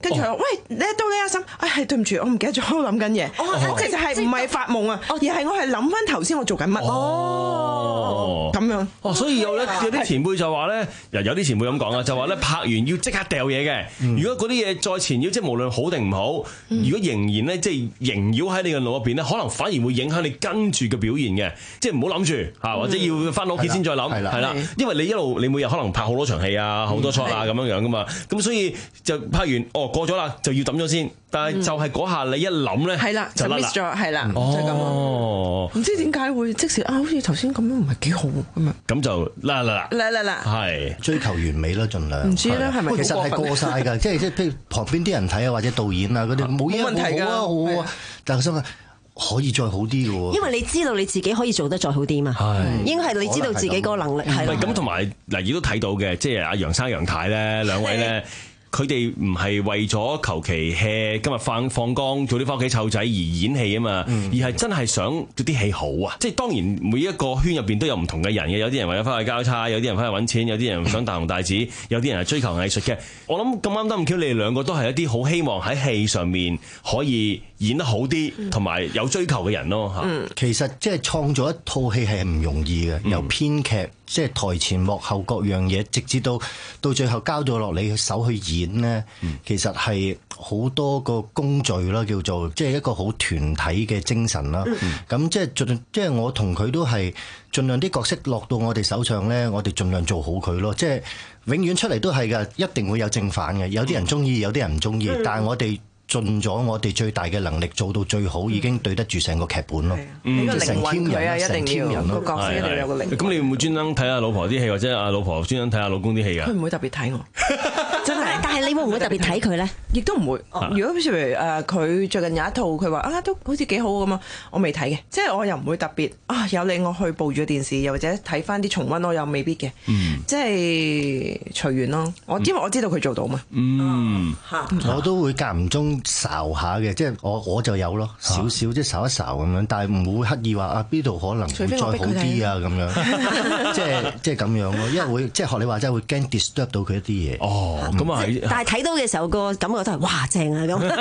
跟住佢話：喂，你到你阿嬸，哎係對唔住，我唔記得咗，我諗緊嘢。哦，其實係唔係發夢啊？而係我係諗翻頭先我做緊乜。 哦， 咁樣。 哦，如果有咧，有啲前輩就話咧，有有啲前輩咁講啊，就話咧拍完要即刻掉嘢嘅。如果嗰啲嘢再纏繞，即係無論好定唔好，如果仍然咧即係縈繞喺你嘅腦入邊咧，可能反而會影響你跟住嘅表現嘅。即係唔好諗住嚇，或者要翻到屋企先再諗，係啦。因為你一路你每日可能拍好多場戲啊，好多 shot 啊咁樣樣噶嘛。咁所以就拍完，哦過咗啦，就要抌咗先。但係就係嗰下你一諗咧， 係啦，就 miss 咗，係啦，就係咁咯。唔知點解會即時啊？好似頭先咁樣唔係幾好咁樣。 咁就啦啦啦， 啦啦啦， 係追求完美啦，盡量。 唔知咧係咪？ 其實係過晒㗎，即係即係譬如旁邊啲人睇啊，或者導演啊嗰啲冇問題㗎， 好啊，但係我心諗可以再好啲嘅喎。 因為你知道你自己可以做得再好啲嘛，應該係你知道自己嗰個能力係。 咁同埋嗱，亦都睇到嘅，即係阿楊生楊太咧兩位咧。佢哋唔係為咗求其 hea 今日放放工早啲翻屋企湊仔而演戲啊嘛，嗯、而係真係想啲戲好啊！即係當然每一個圈入邊都有唔同嘅人嘅，有啲人為咗翻去交差，有啲人翻去揾錢，有啲人想大紅大紫，有啲人係追求藝術嘅。我諗咁啱得咁巧，你哋兩個都係一啲好希望喺戲上面可以演得好啲，同埋有追求嘅人咯嚇。 嗯、其實即係創造一套戲係唔容易嘅，由編劇即係台前幕後各樣嘢，直至到到最後交咗落你手去演呢，嗯、其實係好多個工序啦，叫做即係一個好團體嘅精神啦。咁、嗯、即係盡即係我同佢都係盡量啲角色落到我哋手上呢，我哋盡量做好佢咯。即係永遠出嚟都係㗎，一定會有正反嘅。有啲人中意，有啲人唔中意，嗯、但係我哋盡咗我哋最大嘅能力做到最好，已經對得住成個劇本咯。 嗯，成天人啊，成天人咯， 個角色一定要有個靈魂。 咁你會唔會專登睇下老婆啲戲，或者阿老婆專登睇下老公啲戲㗎？ 佢唔會特別睇我，真係。 但係你會唔會特別睇佢咧？ 亦都唔會。如果譬如誒，佢最近有一套，佢話啊都好似幾好咁啊，我未睇嘅，即係我又唔會特別啊有你我去報住電視，又或者睇翻啲重溫，我又未必嘅。嗯，即係隨緣咯。我因為我知道佢做到嘛。 嗯， 我都會間唔中睄下嘅，即係我我就有咯，少少即係睄一睄咁樣，但係唔會刻意話啊邊度可能會再好啲啊咁樣，即係即係咁樣咯，因為會即係學你話齋會驚 disturb 到佢一啲嘢。 哦，咁啊係。 但係睇到嘅時候個感覺都係哇正啊咁。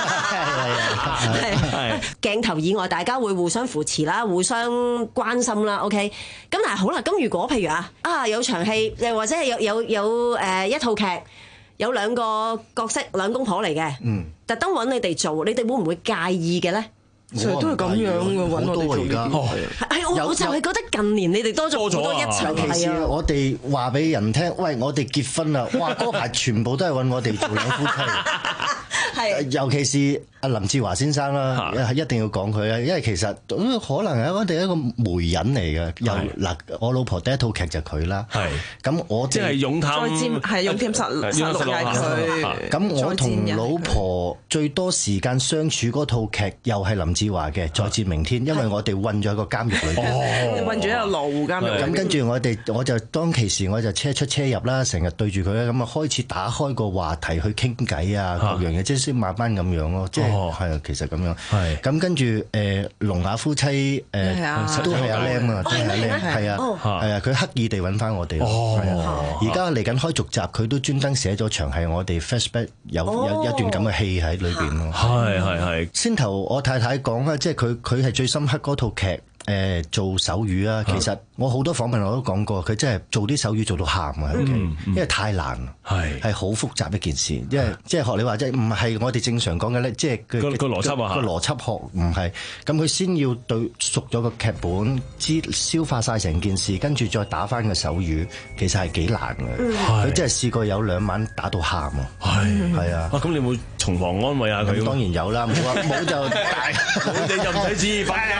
係鏡頭以外，大家會互相扶持啦，互相關心啦。OK，咁但係好啦，咁如果譬如啊啊有場戲，又或者係有有有誒一套劇。有兩個角色兩公婆嚟嘅，嗯、特登揾你哋做，你哋會唔會介意嘅咧？ 成日都係咁樣嘅揾我哋做呢啲。 係我我就係覺得近年你哋多咗好多一場戲啊！ 我哋話俾人聽，喂，我哋結婚啦！哇，嗰排全部都係揾我哋做兩夫妻。係，尤其是阿林志華先生啦，一定要講佢啊，因為其實可能係我哋一個媒人嚟嘅。又嗱，我老婆第一套劇就佢啦。係，咁我即係勇探， 再戰係勇探殺殺戮佢。 咁我同老婆最多時間相處嗰套劇又係林志華嘅《再戰明天》，因為我哋韞咗喺個監獄裏邊， 韞住喺個羅湖監獄。 咁跟住我哋，我就當其時我就車出車入啦，成日對住佢咧，咁啊開始打開個話題去傾偈啊，各樣嘢，即係先慢慢咁樣咯，即係係啊，其實咁樣。係咁跟住誒，聾啞夫妻誒都係阿 Lam 啊，都係阿 Lam，係啊，係啊，佢刻意地揾翻我哋。哦，而家嚟緊開續集，佢都專登寫咗場係我哋 flashback 有有一段咁嘅戲喺裏邊咯。 係係係。先頭我太太講啦，即係佢佢係最深刻嗰套劇。誒做手語啊，其實我好多訪問我都講過，佢真係做啲手語做到喊啊，因為太難，係係好複雜一件事，因為即係學你話齋，唔係我哋正常講嘅咧，即係個個邏輯啊， 個邏輯學唔係，咁佢先要對熟咗個劇本，知消化晒成件事，跟住再打翻個手語，其實係幾難嘅。佢真係試過有兩晚打到喊啊，係係啊。 咁你會從旁安慰下佢？ 當然有啦，冇啊冇就大， 冇你就唔使知，快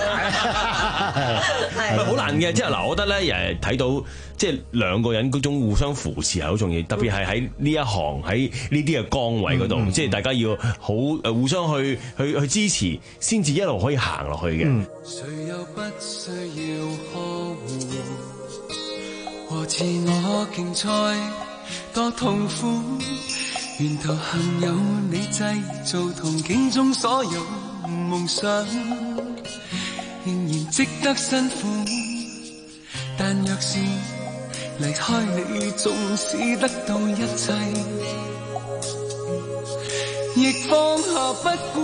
係好難嘅，即係嗱，我覺得咧，誒睇到即係兩個人嗰種互相扶持係好重要，特別係喺呢一行喺呢啲嘅崗位嗰度，嗯、即係大家要好誒互相去去去支持，先至一路可以行落去嘅。嗯、誰又不需要呵護和自我競賽多痛苦，源頭幸有你製造同境中所有夢想。仍然值得辛苦，但若是離開你，縱使得到一切， 亦放下不顧。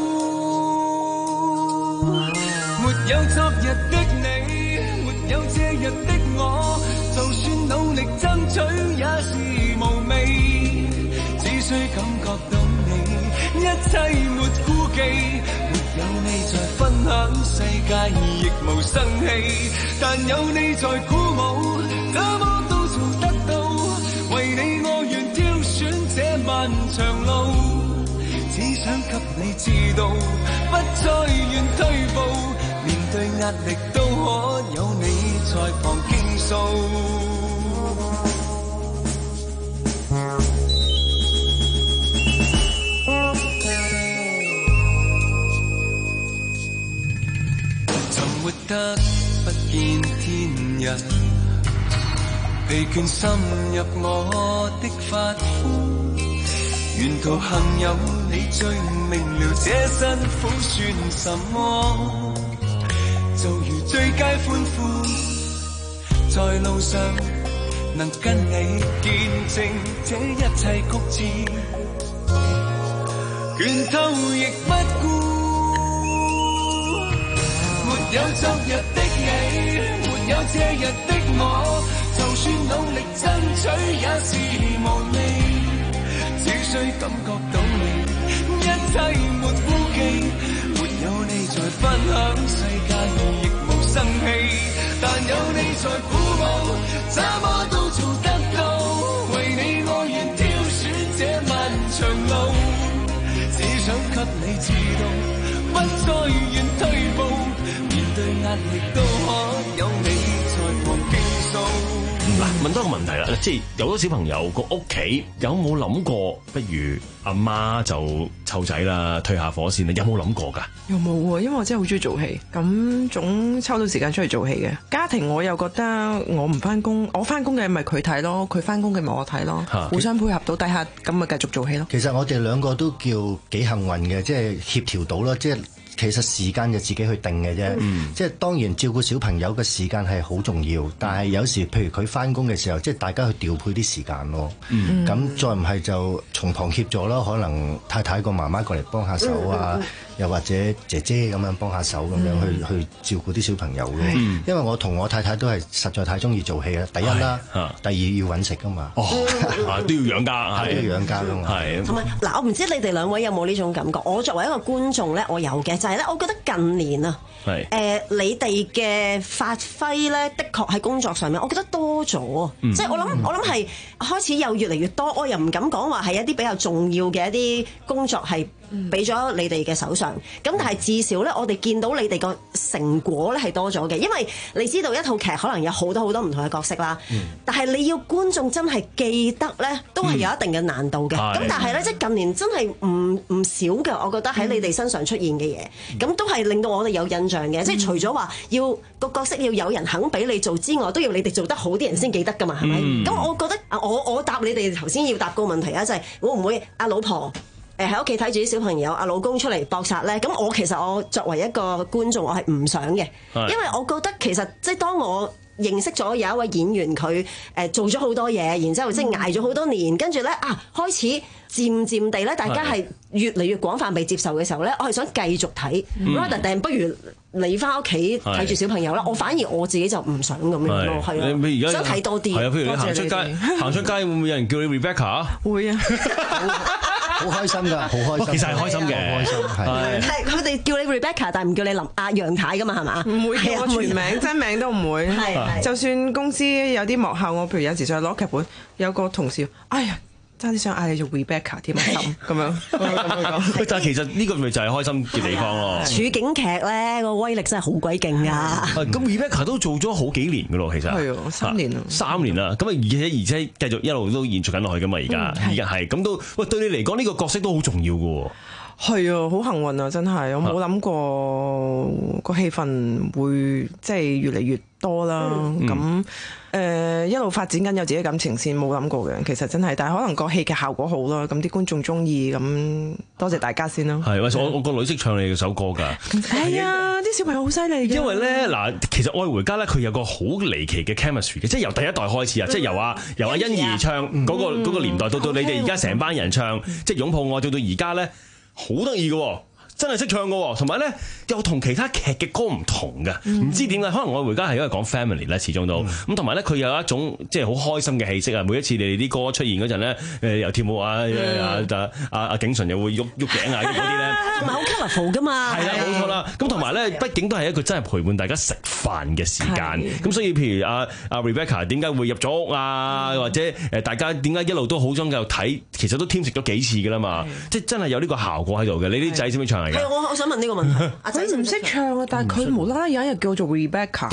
沒有昨日的你，沒有這日的我，就算努力爭取也是無味。只需感覺到你，一切沒顧忌，沒有你在分享世界亦無生氣，但有你在鼓舞，怎麼都做得到。為你我願挑選這漫長路，只想給你知道，不再願退步，面對壓力都可有你在旁傾訴。活得不見天日，疲倦滲入我的髮膚，沿途行有你最明了，這辛苦算什麼？就如最佳歡呼，在路上能跟你見證這一切曲折，倦透亦不顧。沒有昨日的你，沒有這日的我，就算努力爭取也是無味。只需感覺到你，一切沒顧忌，沒有你在分享世界亦無生氣，但有你在鼓舞，怎麼都做得到。為你我願挑選這漫長路，只想給你知道，不再願退步。對壓力都可有你在旁傾訴。 嗱，問多個問題啦，即係有好多小朋友個屋企有冇諗過，不如阿媽就湊仔啦，退下火線咧？有冇諗過㗎？ 又冇喎，因為我真係好中意做戲，咁總抽到時間出嚟做戲嘅。家庭我又覺得我唔翻工，我翻工嘅咪佢睇咯，佢翻工嘅咪我睇咯，互相配合到底下，咁咪繼續做戲咯。 其實我哋兩個都叫幾幸運嘅，即係協調到咯，即係。其實時間就自己去定嘅啫，嗯、即係當然照顧小朋友嘅時間係好重要，但係有時譬如佢翻工嘅時候，即係大家去調配啲時間咯。咁、嗯、再唔係就從旁協助咯，可能太太個媽媽過嚟幫下手啊，嗯、又或者姐姐咁樣幫下手咁樣去、嗯、去照顧啲小朋友咯。嗯、因為我同我太太都係實在太中意做戲啦，第一啦，第二要揾食噶嘛， 哦、都要養家， 都要養家噶嘛。 同埋嗱，我唔知你哋兩位有冇呢種感覺？我作為一個觀眾咧，我有嘅。就係咧，我覺得近年啊，誒、呃，你哋嘅發揮咧，的確喺工作上面，我覺得多咗，嗯、即係我諗，我諗係開始有越嚟越多，我又唔敢講話係一啲比較重要嘅一啲工作係俾咗你哋嘅手上，咁但係至少咧，我哋見到你哋個成果咧係多咗嘅，因為你知道一套劇可能有好多好多唔同嘅角色啦，嗯、但係你要觀眾真係記得咧，都係有一定嘅難度嘅。咁、嗯、但係咧，即係近年真係唔唔少嘅，我覺得喺你哋身上出現嘅嘢，咁、嗯、都係令到我哋有印象嘅。嗯、即係除咗話要個角色要有人肯俾你做之外，都要你哋做得好啲人先記得㗎嘛，係咪？咁、嗯、我覺得啊，我我答你哋頭先要答個問題啊，就係、是、會唔會阿老婆？誒喺屋企睇住啲小朋友，阿老公出嚟搏殺咧，咁我其實我作為一個觀眾，我係唔想嘅，因為我覺得其實即係當我認識咗有一位演員，佢誒做咗好多嘢，然之後即係捱咗好多年，跟住咧啊開始漸漸地咧，大家係越嚟越廣泛被接受嘅時候咧，我係想繼續睇 rather than 不如你翻屋企睇住小朋友啦，我反而我自己就唔想咁樣咯，係啊，你而家想睇多啲， 係啊，譬如你行出街，行出街會唔會有人叫你 Rebecca？ 會啊。 好開心㗎，好開心。 其實係開心嘅， 開心係。 係佢哋叫你 Rebecca，但係唔叫你林阿楊太㗎嘛，係嘛？ 唔會叫我全名，真名都唔會。係，就算公司有啲幕後，我譬如有時上去攞劇本，有個同事，哎呀，爭啲想嗌你做 Rebecca 添啊，咁樣。 但係其實呢個咪就係開心嘅地方咯。 處境劇咧個威力真係好鬼勁㗎。 咁 Rebecca 都做咗好幾年㗎咯，其實。係啊，三年啊。 三年啦，咁啊而且而且繼續一路都延續緊落去㗎嘛，而家而家係咁都喂對你嚟講呢個角色都好重要㗎喎。 係啊，好幸運啊，真係我冇諗過個戲份會即係越嚟越多啦。咁、嗯。誒、呃、一路發展緊有自己感情線，冇諗過嘅，其實真係，但係可能個戲劇效果好啦，咁啲觀眾中意，咁多謝大家先啦。 係，我我個女識唱你嘅首歌㗎。 係啊，啲小朋友好犀利。因為咧嗱，其實愛回家咧，佢有個好離奇嘅 chemistry 嘅，即係由第一代開始啊，嗯、即係由阿由阿欣宜唱嗰、嗰個嗰、嗯、個年代，到到你哋而家成班人唱，嗯、即係擁抱我，到到而家咧。 好得意嘅。真係識唱嘅，同埋咧又同其他劇嘅歌唔同嘅，唔、嗯、知點解，可能我回家係因為講 family 咧，始終都咁，同埋咧佢有一種即係好開心嘅氣息啊！每一次你哋啲歌出現嗰陣咧，誒又跳舞啊，阿阿阿景淳又會喐喐頸啊嗰啲咧， 同埋好 colourful 噶嘛， 係啊冇錯啦。咁同埋咧，畢竟都係一個真係陪伴大家食飯嘅時間。咁所以譬如阿阿 Rebecca 點解會入咗屋啊，或者誒大家點解一路都好想繼續睇，其實都添食咗幾次㗎啦嘛，即係真係有呢個效果喺度嘅。你啲仔識唔識唱？ 係我我想問呢個問題，阿仔唔識唱啊，但係佢無啦啦有一日叫我做 Rebecca，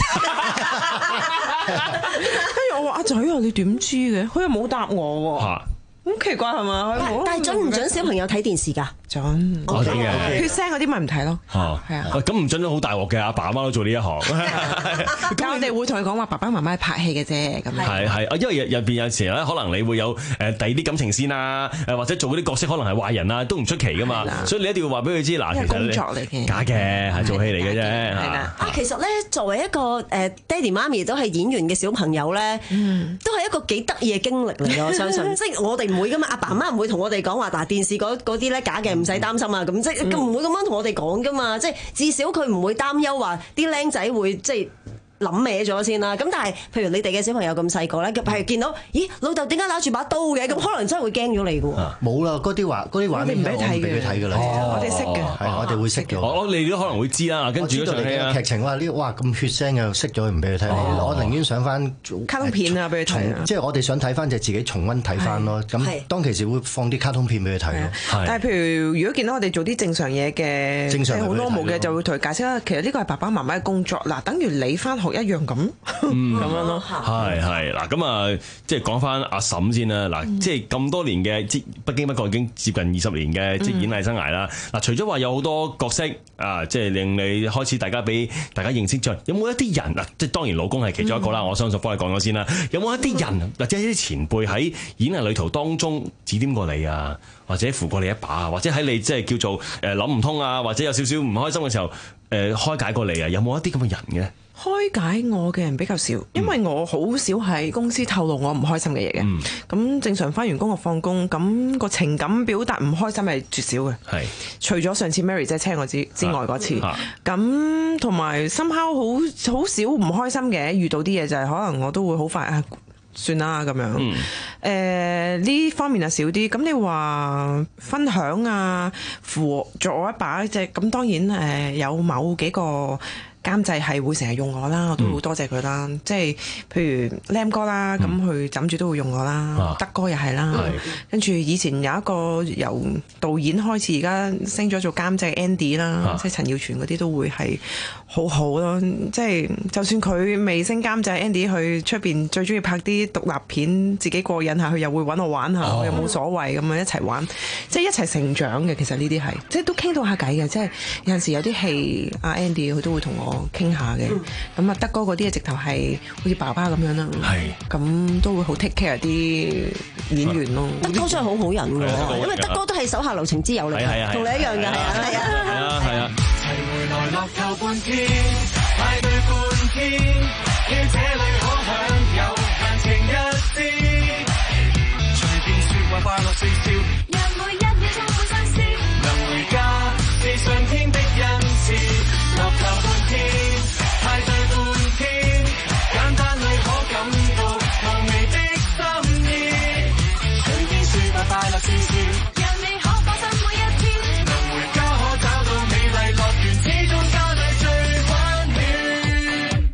跟住我話阿仔啊，你點知嘅？佢又冇答我喎。好奇怪係嘛？ 但係準唔準小朋友睇電視㗎？ 準， 我睇嘅。 血腥嗰啲咪唔睇咯。 哦，係啊。咁唔準都好大鑊嘅，阿爸阿媽都做呢一行。 咁我哋會同佢講話，爸爸媽媽係拍戲嘅啫。咁係係啊，因為入入邊有時咧，可能你會有誒第二啲感情線啊，誒或者做嗰啲角色可能係壞人啊，都唔出奇噶嘛。所以你一定要話俾佢知，嗱，其實工作嚟嘅， 假嘅係做戲嚟嘅啫。 係啦。 啊，其實咧，作為一個誒爹哋媽咪都係演員嘅小朋友咧，都係一個幾得意嘅經歷嚟嘅。我相信，即係我哋唔會噶嘛，阿爸媽唔會同我哋講話，嗱，電視嗰嗰啲咧假嘅，唔使擔心啊，咁即係唔會咁樣同我哋講噶嘛，即係至少佢唔會擔憂話啲僆仔會即係諗歪咗先啦。咁但係譬如你哋嘅小朋友咁細個咧，譬如見到咦老豆點解攞住把刀嘅，咁可能真係會驚咗你嘅喎。 冇啦，嗰啲畫嗰啲畫面我唔俾佢睇㗎啦。 我哋識嘅， 係我哋會識嘅。 我你都可能會知啦。跟住嗰場劇情話呢，哇咁血腥嘅，識咗唔俾佢睇。我寧願上翻卡通片啊，俾佢睇。 即係我哋想睇翻就自己重溫睇翻咯。咁當其時會放啲卡通片俾佢睇咯。 但係譬如如果見到我哋做啲正常嘢嘅，即係好 normal 嘅，就會同佢解釋啦。其實呢個係爸爸媽媽嘅工作，嗱，等於你翻學一樣咁。 嗯， 咁樣咯， 係係嗱，咁啊，即係講翻阿嬸先啦。嗱、嗯，即係咁多年嘅，即不經不覺已經接近二十年嘅即演藝生涯啦。嗱、嗯，除咗話有好多角色啊，即係令你開始大家俾大家認識咗，有冇一啲人啊？即係當然老公係其中一個啦。嗯、我相信幫你講咗先啦。有冇一啲人或者一啲前輩喺演藝旅途當中指點過你啊，或者扶過你一把啊，或者喺你即係叫做誒諗唔通啊，或者有少少唔開心嘅時候誒、呃、開解過你啊？有冇一啲咁嘅人嘅？ 開解我嘅人比較少，因為我好少喺公司透露我唔開心嘅嘢嘅。咁、嗯、正常翻完工我放工，咁個情感表達唔開心係絕少嘅。係，除咗上次 Mary 姐車我之之外嗰次，咁同埋深烤好好少唔開心嘅。遇到啲嘢就係可能我都會好快啊，算啦咁樣。誒呢、嗯呃、方面係少啲。咁你話分享啊，扶助我一把即係咁，當然誒、呃、有某幾個監製係會成日用我啦，我都好多謝佢啦。嗯、即係譬如 Lam 哥啦，咁佢枕住都會用我啦。啊、德哥又係啦，跟住以前有一個由導演開始，而家升咗做監製 Andy 啦，啊、即係陳耀全嗰啲都會係好好咯。即係就算佢未升監製 Andy 去出邊最中意拍啲獨立片，自己過癮下，佢又會揾我玩下，哦、我又冇所謂咁樣一齊玩，即係一齊成長嘅。其實呢啲係即係都傾到下偈嘅，即係有陣時有啲戲阿 Andy 佢都會同我傾下嘅，咁啊德哥嗰啲直頭係好似爸爸咁樣啦，咁都會好 take care 啲演員咯。德哥真係好好人㗎，因為德哥都係手下留情之友嚟，同你一樣㗎，係啊係啊係啊係啊。齊回來樂透半天，派對半天，要這裏可享有閒情一絲，隨便説話快樂笑笑，讓每一秒充滿新鮮，能回家是上天的恩賜，樂透半天。派對半天，簡單裏可感到無微的心意，隨便説話快樂笑笑，讓你可放心每一天，能回家可找到美麗樂園，始終家裏最溫暖。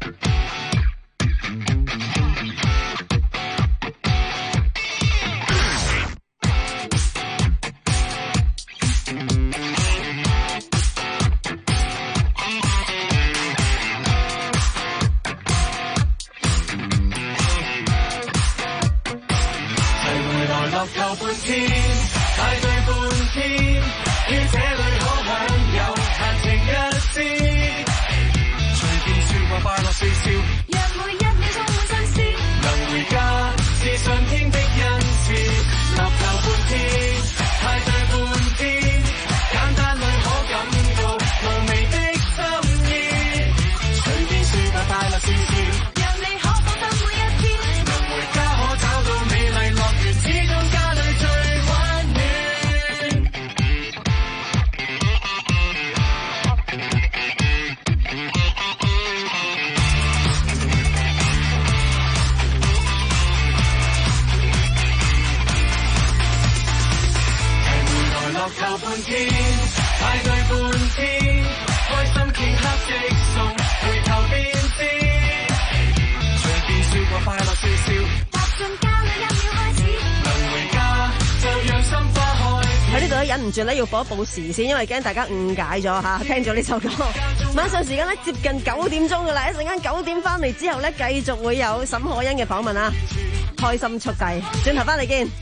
球半天，派對半天，開心片刻即送，回頭便知，隨便說個快樂笑笑，踏進家裏一秒開始，能回家就讓心花開。 喺呢度咧忍唔住咧要播一報時先，因為驚大家誤解咗嚇，聽咗呢首歌。晚上時間咧接近九點鐘噶啦，一陣間九點翻嚟之後咧，繼續會有沈可欣嘅訪問啊！開心速遞，轉頭翻嚟見。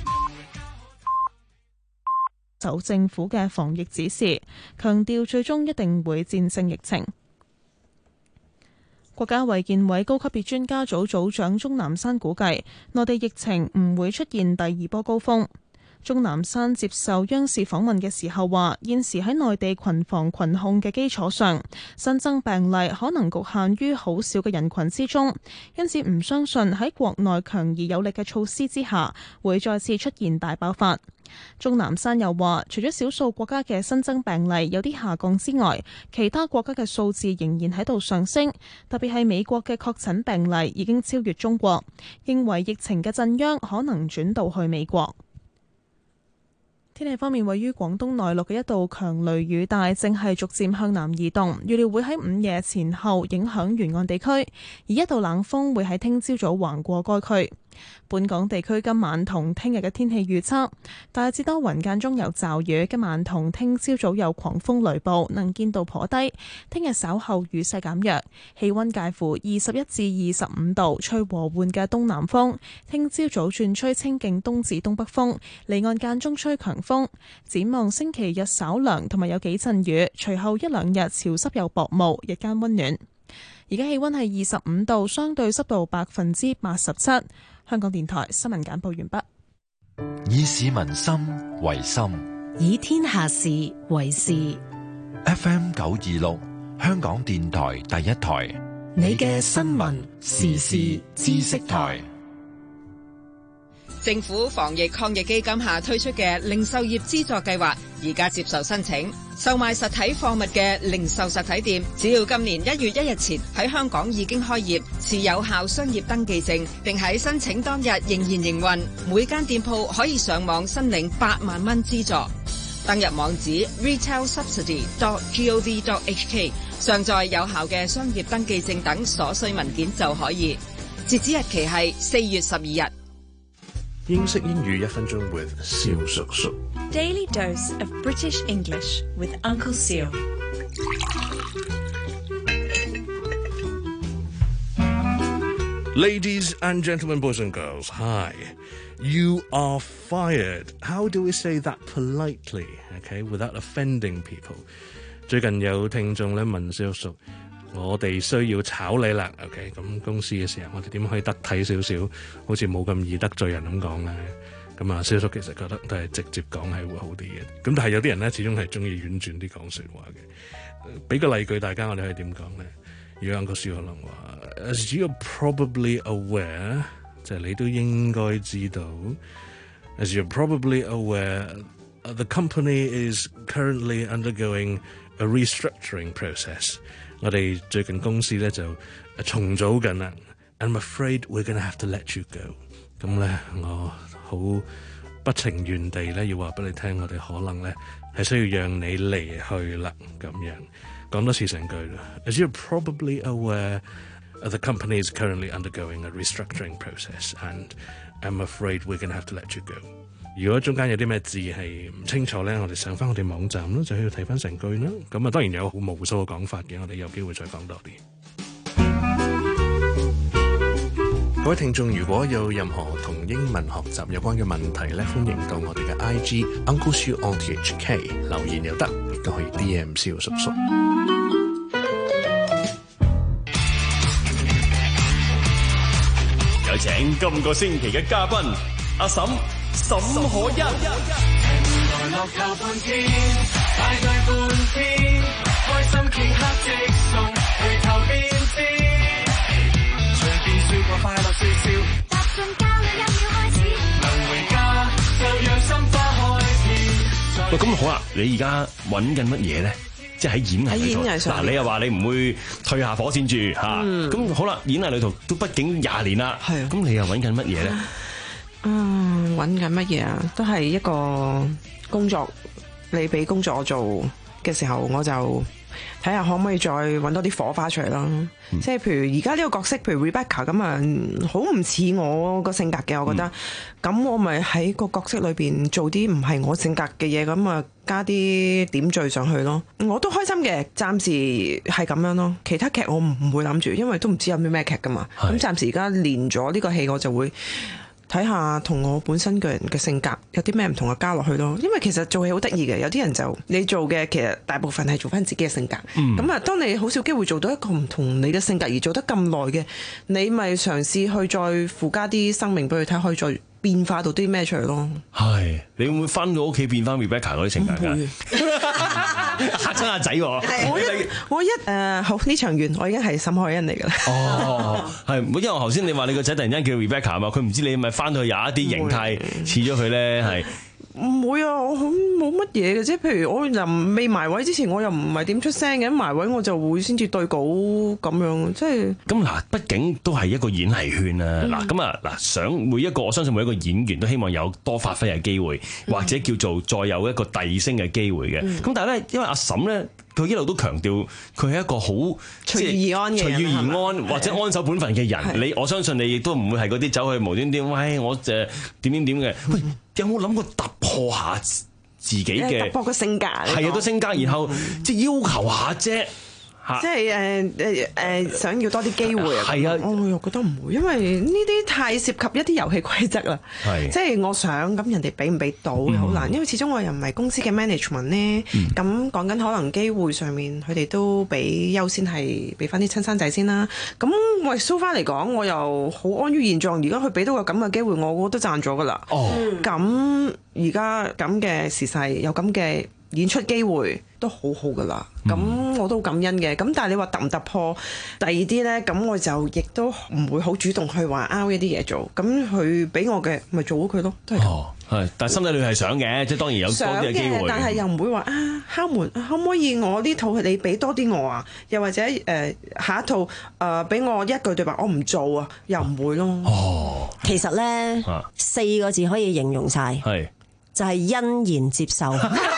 走政府嘅防疫指示，強調最終一定會戰勝疫情。國家衛健委高級別專家組組長鍾南山估計，內地疫情唔會出現第二波高峰。鍾南山接受央視訪問嘅時候話，現時喺內地群防群控嘅基礎上，新增病例可能局限於好少嘅人群之中，因此唔相信喺國內強而有力嘅措施之下，會再次出現大爆發。鍾南山又話，除咗少數國家嘅新增病例有啲下降之外，其他國家嘅數字仍然喺度上升，特別係美國嘅確診病例已經超越中國，認為疫情嘅震央可能轉到去美國。天氣方面，位於廣東內陸嘅一道強雷雨帶正係逐漸向南移動，預料會喺午夜前後影響沿岸地區，而一道冷鋒會喺聽朝早橫過該區。本港地區今晚同聽日嘅天氣預測，大致多雲間中有驟雨，今晚同聽朝早有狂風雷暴，能見度頗低。聽日稍後雨勢減弱，氣溫介乎二十一至二十五度，吹和緩嘅東南風。聽朝早轉吹清勁東至東北風，離岸間中吹強風。展望星期日稍涼，同埋有幾陣雨，隨後一兩日潮濕有薄霧，日間溫暖。而家氣溫係二十五度，相對濕度百分之八十七。香港電台新聞簡報完畢。 以市民心為心， 以天下事為事。 F M 九二六，香港電台第一台， 你嘅新聞時事知識台。 政府防疫抗疫基金下推出嘅零售業資助計劃，而家接受申請。售賣實體貨物嘅零售實體店，只要今年一月一日前喺香港已經開業，持有效商業登記證，並喺申請當日仍然營運，每間店鋪可以上網申領八萬蚊資助。登入網址 retail subsidy dot gov dot hk， 上載有效嘅商業登記證等所需文件就可以。截止日期係四月十二日。 英式英語一分鐘 with 蕭叔叔。 Daily dose of British English with Uncle Seal. Ladies and gentlemen, boys and girls, hi. You are fired. How do we say that politely, okay, without offending people? 最近有聽眾咧問蕭叔，我哋需要炒你啦 ，OK？ 咁公司嘅時候，我哋點可以得體少少，好似冇咁易得罪人咁講咧？咁啊，蕭叔其實覺得都係直接講係會好啲嘅。咁但係有啲人咧，始終係中意婉轉啲講説話嘅。俾個例句，大家我哋可以點講咧？如果 Uncle Sir 可能話 ，As you're probably aware， 即係你都應該知道 ，As you're probably aware，the company is currently undergoing a restructuring process。我哋最近公司咧就重組緊啦。I'm afraid we're gonna have to let you go。咁咧，我好不情願地咧要話俾你聽，我哋可能咧係需要讓你離去啦。咁樣講多次成句啦。As you're probably aware, the company is currently undergoing a restructuring process, and I'm afraid we're gonna have to let you go。如果中間有啲咩字係唔清楚咧，我哋上翻我哋網站啦，就喺度睇翻成句啦。咁啊，當然有好無數嘅講法嘅，我哋有機會再講多啲。各位聽眾，如果有任何同英文學習有關嘅問題咧，歡迎到我哋嘅 I G Uncle Sir on T H K 留言又得，亦都可以 D M 蕭叔叔。 有請今個星期嘅嘉賓阿嬸沈可欣。 樂透半天，派對半天，開心片刻即送，回頭便知，隨便說個快樂笑笑，踏進家裏一秒開始，能回家就讓心花開遍。 喂，咁好啦，你而家揾緊乜嘢咧？即係喺演藝裏頭，嗱，你又話你唔會退下火線住嚇，咁、嗯、好啦，演藝裏頭都畢竟廿年啦，係，咁你又揾緊乜嘢咧？ 嗯，揾緊乜嘢啊？都係一個工作你俾工作我做嘅時候，我就睇下可唔可以再揾多啲火花出嚟啦。嗯、即係譬如而家呢個角色，譬如 Rebecca 咁啊，好唔似我個性格嘅，我覺得。咁、嗯、我咪喺個角色裏邊做啲唔係我性格嘅嘢，咁啊加啲點綴上去咯。我都開心嘅，暫時係咁樣咯。其他劇我唔唔會諗住，因為都唔知有咩咩劇噶嘛。咁暫時而家練咗呢個戲，我就會睇下同我本身個人嘅性格有啲咩唔同嘅加落去咯。因為其實做戲好得意嘅，有啲人就你做嘅其實大部分係做翻自己嘅性格。咁啊、嗯，當你好少機會做到一個唔同你嘅性格而做得咁耐嘅，你咪嘗試去再附加啲生命俾佢睇，可以再變化到啲咩出嚟咯。 係，你會唔會翻到屋企變翻 Rebecca 嗰啲性格㗎？嚇親阿仔喎！ 我一我一誒、呃、好呢場完，我已經係沈海欣嚟㗎啦。 哦，係，因為我頭先你話你個仔突然間叫 Rebecca 啊嘛，佢唔知你咪翻到去有一啲形態似咗佢咧，係。 唔會啊，我好冇乜嘢嘅啫。譬如我又未埋位之前，我又唔係點出聲嘅，埋位我就會先至對稿咁樣，即係。咁嗱，畢竟都係一個演藝圈啊。嗱、嗯，咁啊嗱，想每一個我相信每一個演員都希望有多發揮嘅機會，嗯、或者叫做再有一個遞升嘅機會嘅。咁、嗯、但係咧，因為阿嬸咧。佢一路都強調佢係一個好隨遇而安嘅人， 隨遇而安或者安守本分嘅人。你我相信你亦都唔會係嗰啲走去無端端，喂我誒點點點嘅。喂，有冇諗過突破下自己嘅突破個性格？ 係啊，都性格，然後即係要求下啫。 即係誒誒誒，想要多啲機會啊！ 係啊， 我又覺得唔會，因為呢啲太涉及一啲遊戲規則啦。係，即係我想咁人哋俾唔俾到好難，因為始終我又唔係公司嘅 management 咧。咁講緊可能機會上面，佢哋都俾優先係俾翻啲親生仔先啦。咁喂，so far嚟講，我又好安於現狀。而家佢俾到個咁嘅機會，我覺得賺咗噶啦。哦，咁而家咁嘅時勢，有咁嘅演出機會都好好噶啦，咁、嗯、我都感恩嘅。咁但係你話突唔突破第二啲呢？咁我就亦都唔會好主動去話 out 一啲嘢做。咁佢俾我嘅咪做好佢咯，都係咁。 哦，係，但係心底裏係想嘅，即係當然有多啲嘅機會。 但係又唔會話啊敲門，可唔可以我呢套你俾多啲我啊？又或者誒、呃、下一套誒俾、呃、我一句對白，我唔做啊，又唔會咯。 哦， 其實呢，啊、四個字可以形容晒，係就係欣然接受。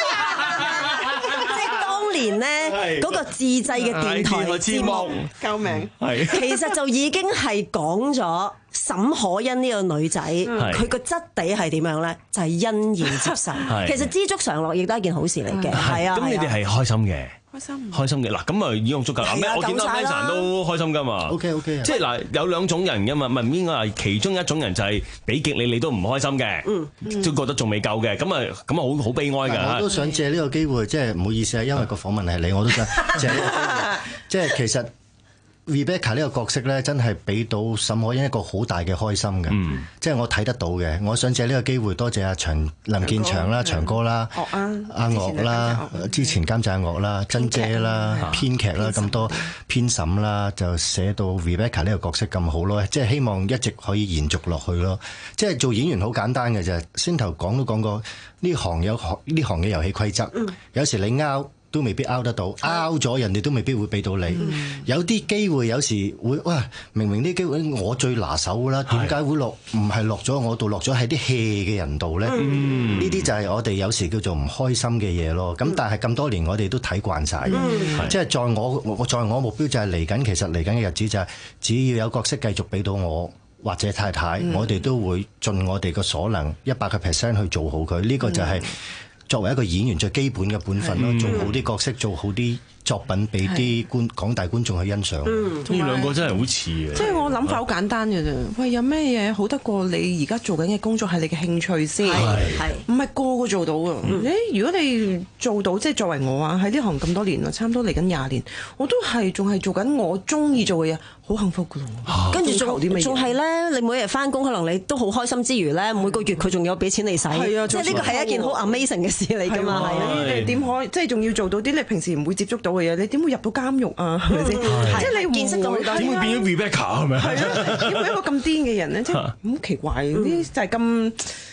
年咧嗰個自製嘅電台節目， 救命！ 其實就已經係講咗沈可欣呢個女仔，佢個質地係點樣咧？就係欣然接受。其實知足常樂亦都係一件好事嚟嘅，係啊。 咁你哋係開心嘅。 開心， 開心嘅嗱，咁啊已經用足夠啦。咩？我見到 Manson 都開心噶嘛。 OK OK， 即係嗱，有兩種人噶嘛，唔係應該係其中一種人就係俾極你，你都唔開心嘅，嗯，都覺得仲未夠嘅，咁啊咁啊好好悲哀㗎。 我都想借呢個機會，即係唔好意思啊，因為個訪問係你，我都想借呢個機會，即係其實 Rebecca 呢個角色咧，真係俾到沈可欣一個好大嘅開心嘅，嗯，即係我睇得到嘅。我想借呢個機會多謝阿長林建祥啦、長哥啦、阿岳啦，之前監製阿岳啦、珍姐啦、編劇啦咁多編審啦，就寫到 Rebecca 呢個角色咁好咯。即係希望一直可以延續落去咯。即係做演員好簡單嘅啫，先頭講都講過呢行有呢行嘅遊戲規則，有時你拗都未必拗得到，拗咗人哋都未必會俾到你。嗯、有啲機會有時會，哇！明明啲機會我最拿手㗎啦，點解會落唔係落咗我度，落咗喺啲 hea 嘅人度咧？呢啲、嗯、就係我哋有時叫做唔開心嘅嘢咯。咁、嗯、但係咁多年我哋都睇慣晒，嗯、即係在我我在我目標就係嚟緊，其實嚟緊嘅日子就係、是、只要有角色繼續俾到我或者太太，嗯、我哋都會盡我哋嘅所能一百個 percent 去做好佢。呢、這個就係、是。作為一個演員最基本嘅本分咯，嗯、做好啲角色，做好啲作品，俾啲觀廣大觀眾去欣賞。 呢兩個真係好似嘅。 即係我諗法好簡單嘅啫。喂，有咩嘢好得過你而家做緊嘅工作係你嘅興趣先？係唔係個個做到啊？誒、嗯，如果你做到，即係作為我啊，喺呢行咁多年啦，差唔多嚟緊廿年，我都係仲係做緊我中意做嘅嘢，好幸福噶咯。 跟住仲仲係咧，你每日翻工，可能你都好開心之餘咧，每個月佢仲有俾錢你使。係啊，即係呢個係一件好 amazing 嘅事嚟㗎嘛。係啊，你點可以即係仲要做到啲你平時唔會接觸到嘅嘢？你點會入到監獄啊？係咪先？即係你見識到好多。 點會變咗 Rebecca 係咪？ 係啊，點會一個咁癲嘅人咧？即係好奇怪，啲就係咁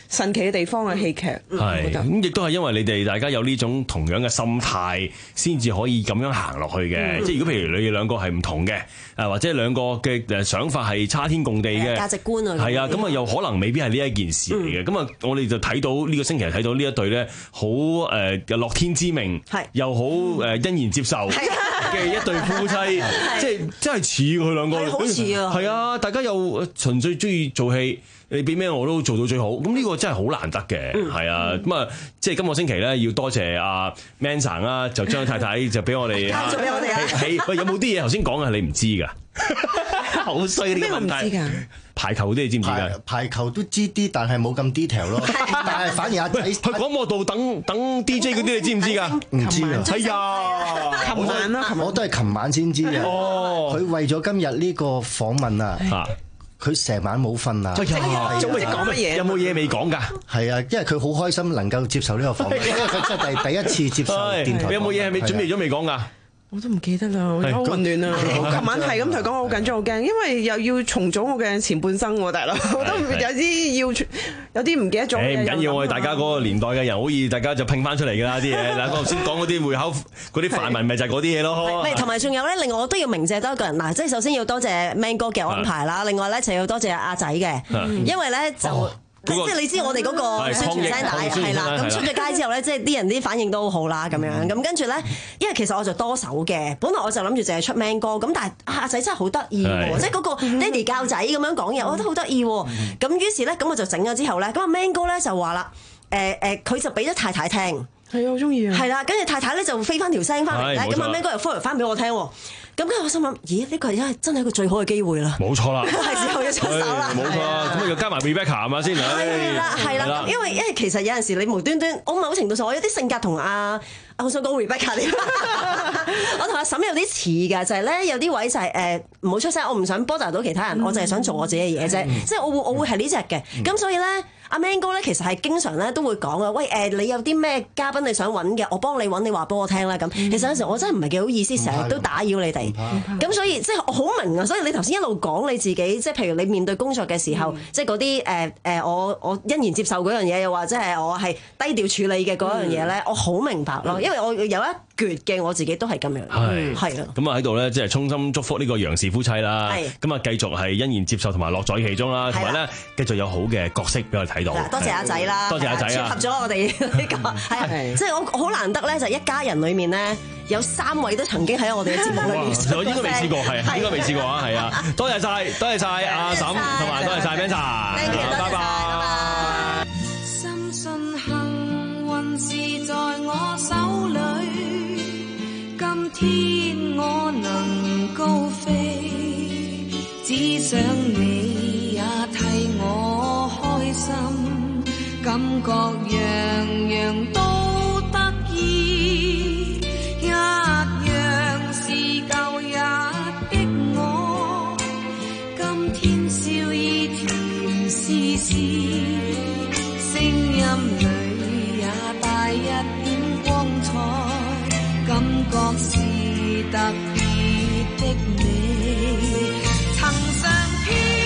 神奇嘅地方嘅戲劇。 係咁，亦都係因為你哋大家有呢種同樣嘅心態，先至可以咁樣行落去嘅。即係如果譬如你哋兩個係唔同嘅，誒或者兩個嘅誒想法係差天共地嘅價值觀啊， 係啊，咁啊又可能未必係呢一件事嚟嘅。咁啊，我哋就睇到呢個星期睇到呢一對咧，好誒樂天知命，又好誒欣然接受嘅一對夫妻，即係真係似佢兩個， 好似啊， 係啊，大家又純粹中意做戲。你俾咩我都做到最好，咁呢個真係好難得嘅，係啊，咁啊，即係今個星期咧要多謝阿 Man 生啦，就將太太就俾我哋， 交咗俾我哋啊！ 喂，有冇啲嘢頭先講嘅你唔知㗎？好衰呢個問題。排球啲你知唔知㗎？ 排球都知啲，但係冇咁 detail 咯。但係反而阿仔去廣播道等等 D J 嗰啲，你知唔知㗎？ 唔知啊！ 係啊， 琴晚啦， 我都係琴晚先知嘅。 哦， 佢為咗今日呢個訪問啊。佢成晚冇瞓啊！ 仲未講乜嘢？ 有冇嘢未講㗎？ 係啊，因為佢好開心能夠接受呢個訪問，因為佢真係第第一次接受電台。 有冇嘢係未準備咗未講㗎？ 我都唔記得啦，好混亂啊！琴晚係咁同佢講，我好緊張，好驚，因為又要重組我嘅前半生喎，大佬，我都有啲要，有啲唔記得咗。 誒唔緊要，我哋大家嗰個年代嘅人，好易大家就拼翻出嚟㗎啦啲嘢。嗱，我頭先講嗰啲會考嗰啲範文，咪就係嗰啲嘢咯。 係，同埋仲有咧，另外我都要鳴謝多一個人嗱，即係首先要多謝 Man 哥嘅安排啦，另外咧就要多謝阿仔嘅，因為咧就。即係你知我哋嗰個宣傳聲帶係啦，咁出咗街之後咧，即係啲人啲反應都好好啦，咁樣咁跟住咧，因為其實我就多手嘅，本來我就諗住淨係出 Man 歌，咁但係阿仔真係好得意喎，即係嗰個爹哋教仔咁樣講嘢，我覺得好得意喎。咁於是咧，咁我就整咗之後咧，咁阿 Man 哥咧就話啦，誒誒，佢就俾咗太太聽， 係啊，好中意啊， 係啦，跟住太太咧就飛翻條聲翻嚟咧，咁阿 Man 哥又 forward 翻俾我聽。咁跟住我心諗，咦？呢個真係真係一個最好嘅機會啦！ 冇錯啦， 係時候要出手啦！ 冇錯，咁啊又加埋 Rebecca 係嘛先？ 係啦，係啦，因為因為其實有陣時你無端端，我某程度上我有啲性格同阿我想講 Rebecca 啲，我同阿嬸有啲似㗎，就係咧有啲位就係誒唔好出聲，我唔想 bother 到其他人，我淨係想做我自己嘅嘢啫，即係我會我會係呢隻嘅，咁所以咧。阿 Man 哥咧，其實係經常咧都會講啊，喂誒、呃，你有啲咩嘉賓你想揾嘅，我幫你揾，你話俾我聽啦咁。其實有時我真係唔係幾好意思，成日都打擾你哋。咁所以即係我好明啊，所以你頭先一路講你自己，即係譬如你面對工作嘅時候，嗯、即係嗰啲誒誒，我我欣然接受嗰樣嘢，又或者係我係低調處理嘅嗰樣嘢咧，嗯、我好明白咯，因為我有一橛嘅我自己都係咁樣。係係啊。咁啊喺度咧，即係衷心祝福呢個楊氏夫妻啦。係。咁啊繼續係欣然接受同埋樂在其中啦，同埋咧繼續有好嘅角色俾我哋睇到。多謝阿仔啦，多謝阿仔啊！撮合咗我哋呢個係啊，即係我好難得咧，就一家人裏面咧有三位都曾經喺我哋嘅節目裏面。 我應該未試過，係應該未試過啊，係啊！多謝晒，多謝晒阿嬸，同埋多謝晒 Ben Sir，拜拜。 深信幸運是在我手裏，今天我能高飛，只想你也替我開心。感覺樣樣都得意，一樣是舊日的我。今天笑意甜絲絲，聲音裏也帶一點光彩，感覺是特別的你。曾上天。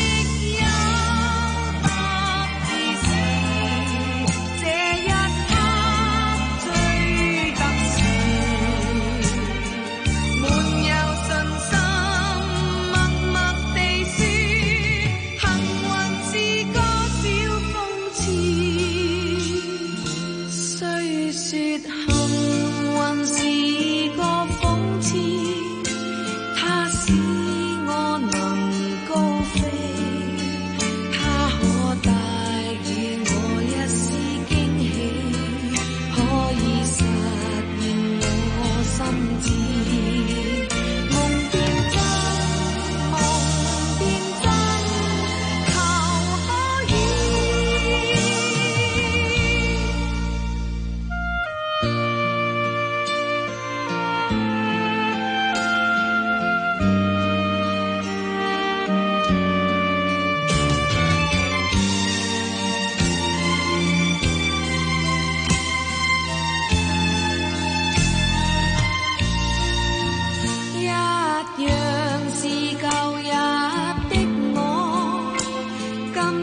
這一刻。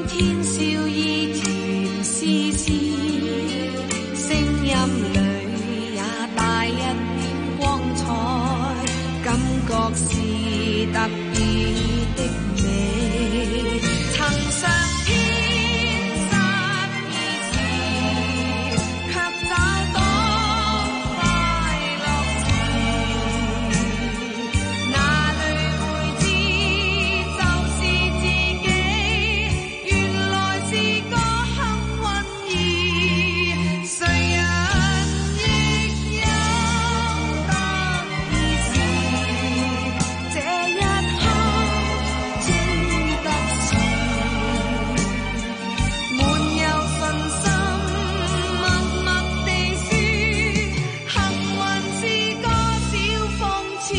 天笑意甜絲絲，聲音裏也帶一點光彩，感覺是特別的美。曾上天山以時，卻找到快樂時，哪裏會知就是自己，原來是個幸運兒。誰人亦有得意時，這一刻真得是滿有信心，默默地說，幸運是個小諷刺。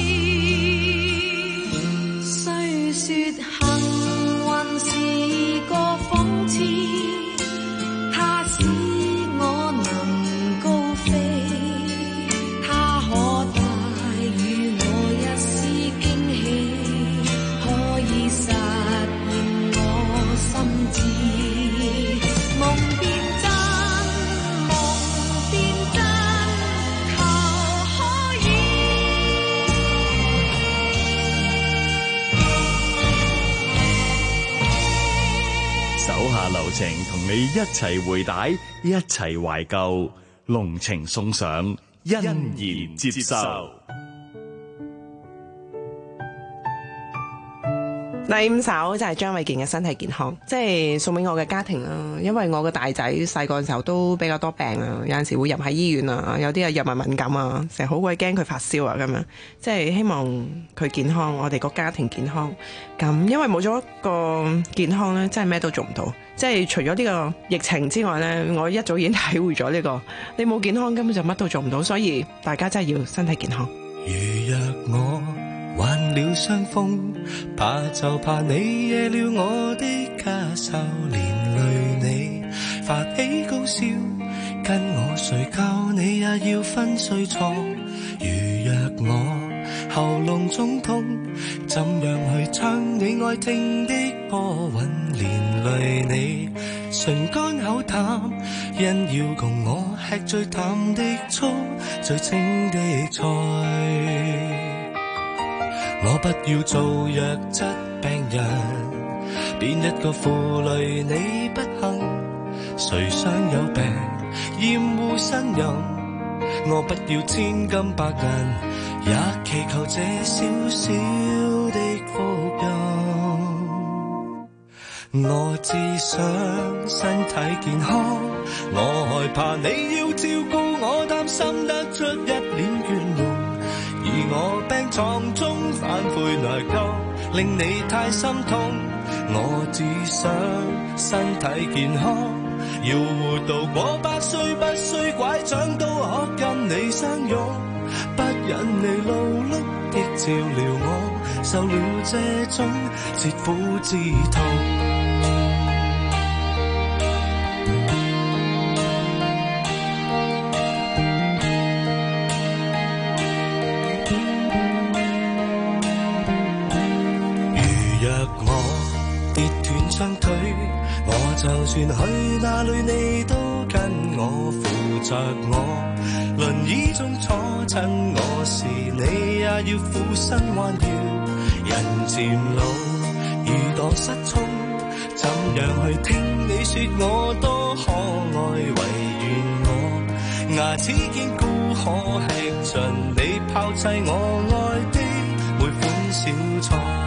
雖說幸運是個諷刺，它使我能高飛，它可帶予我一絲驚喜，可以實現我心志。夢變真，夢變真，求可以。 手下留情，同你一齊回帶，一齊懷舊，濃情送上，欣然接受。 第五首就係張衛健嘅身體健康，即係送俾我嘅家庭啦。因為我個大仔細個嘅時候都比較多病啊，有陣時會入喺醫院啊，有啲啊藥物敏感啊，成日好鬼驚佢發燒啊咁樣。即係希望佢健康，我哋個家庭健康。咁因為冇咗個健康呢，真係咩都做唔到。即係除咗呢個疫情之外呢，我一早已經體會咗呢個，你冇健康根本就乜都做唔到。所以大家真係要身體健康。 如若我患了傷風，怕就怕你惹了我的家愁，連累你發起高燒，跟我睡覺你也要分睡床。如若我喉嚨中痛，怎樣去唱你愛聽的波韻，連累你唇乾口淡，因要共我吃最淡的醋，最清的菜。我不要做弱質病人，邊一個負累你不幸？誰想有病厭惡呻吟？我不要千金百銀，也祈求這小小的福音。我只想身體健康，我害怕你要照顧我，擔心得出一臉倦容。而我病床中反悔內疚，令你太心痛。我只想身體健康，要活到過百歲，不需拐杖都可跟你相擁。不忍你勞碌的照料我，受了這種切膚之痛。我就算去哪裏你都跟我扶着我，輪椅中坐親我時你也要俯身彎腰。人漸老如墮失聰，怎樣去聽你說我多可愛，唯願我牙齒堅固可吃盡你拋棄我愛的每款小菜。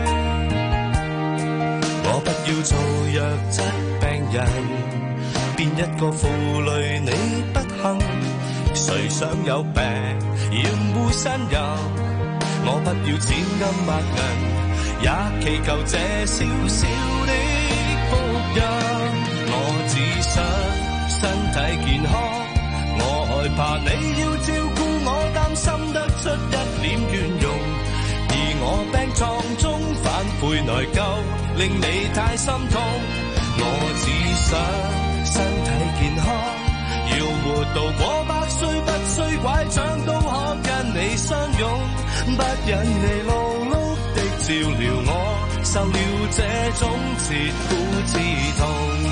我不要做弱質病人，邊一個負累你不幸？誰想有病厭惡呻吟？我不要千金百銀，也祈求這小小的福音。我只想身體健康，我害怕你要照顧我，擔心得出一臉倦容。而我病床中反悔內疚，令你太心痛。我只想身體健康，要活到過百歲，不需拐杖都可跟你相擁。不忍你勞碌的照料我， 受了這種切膚之痛。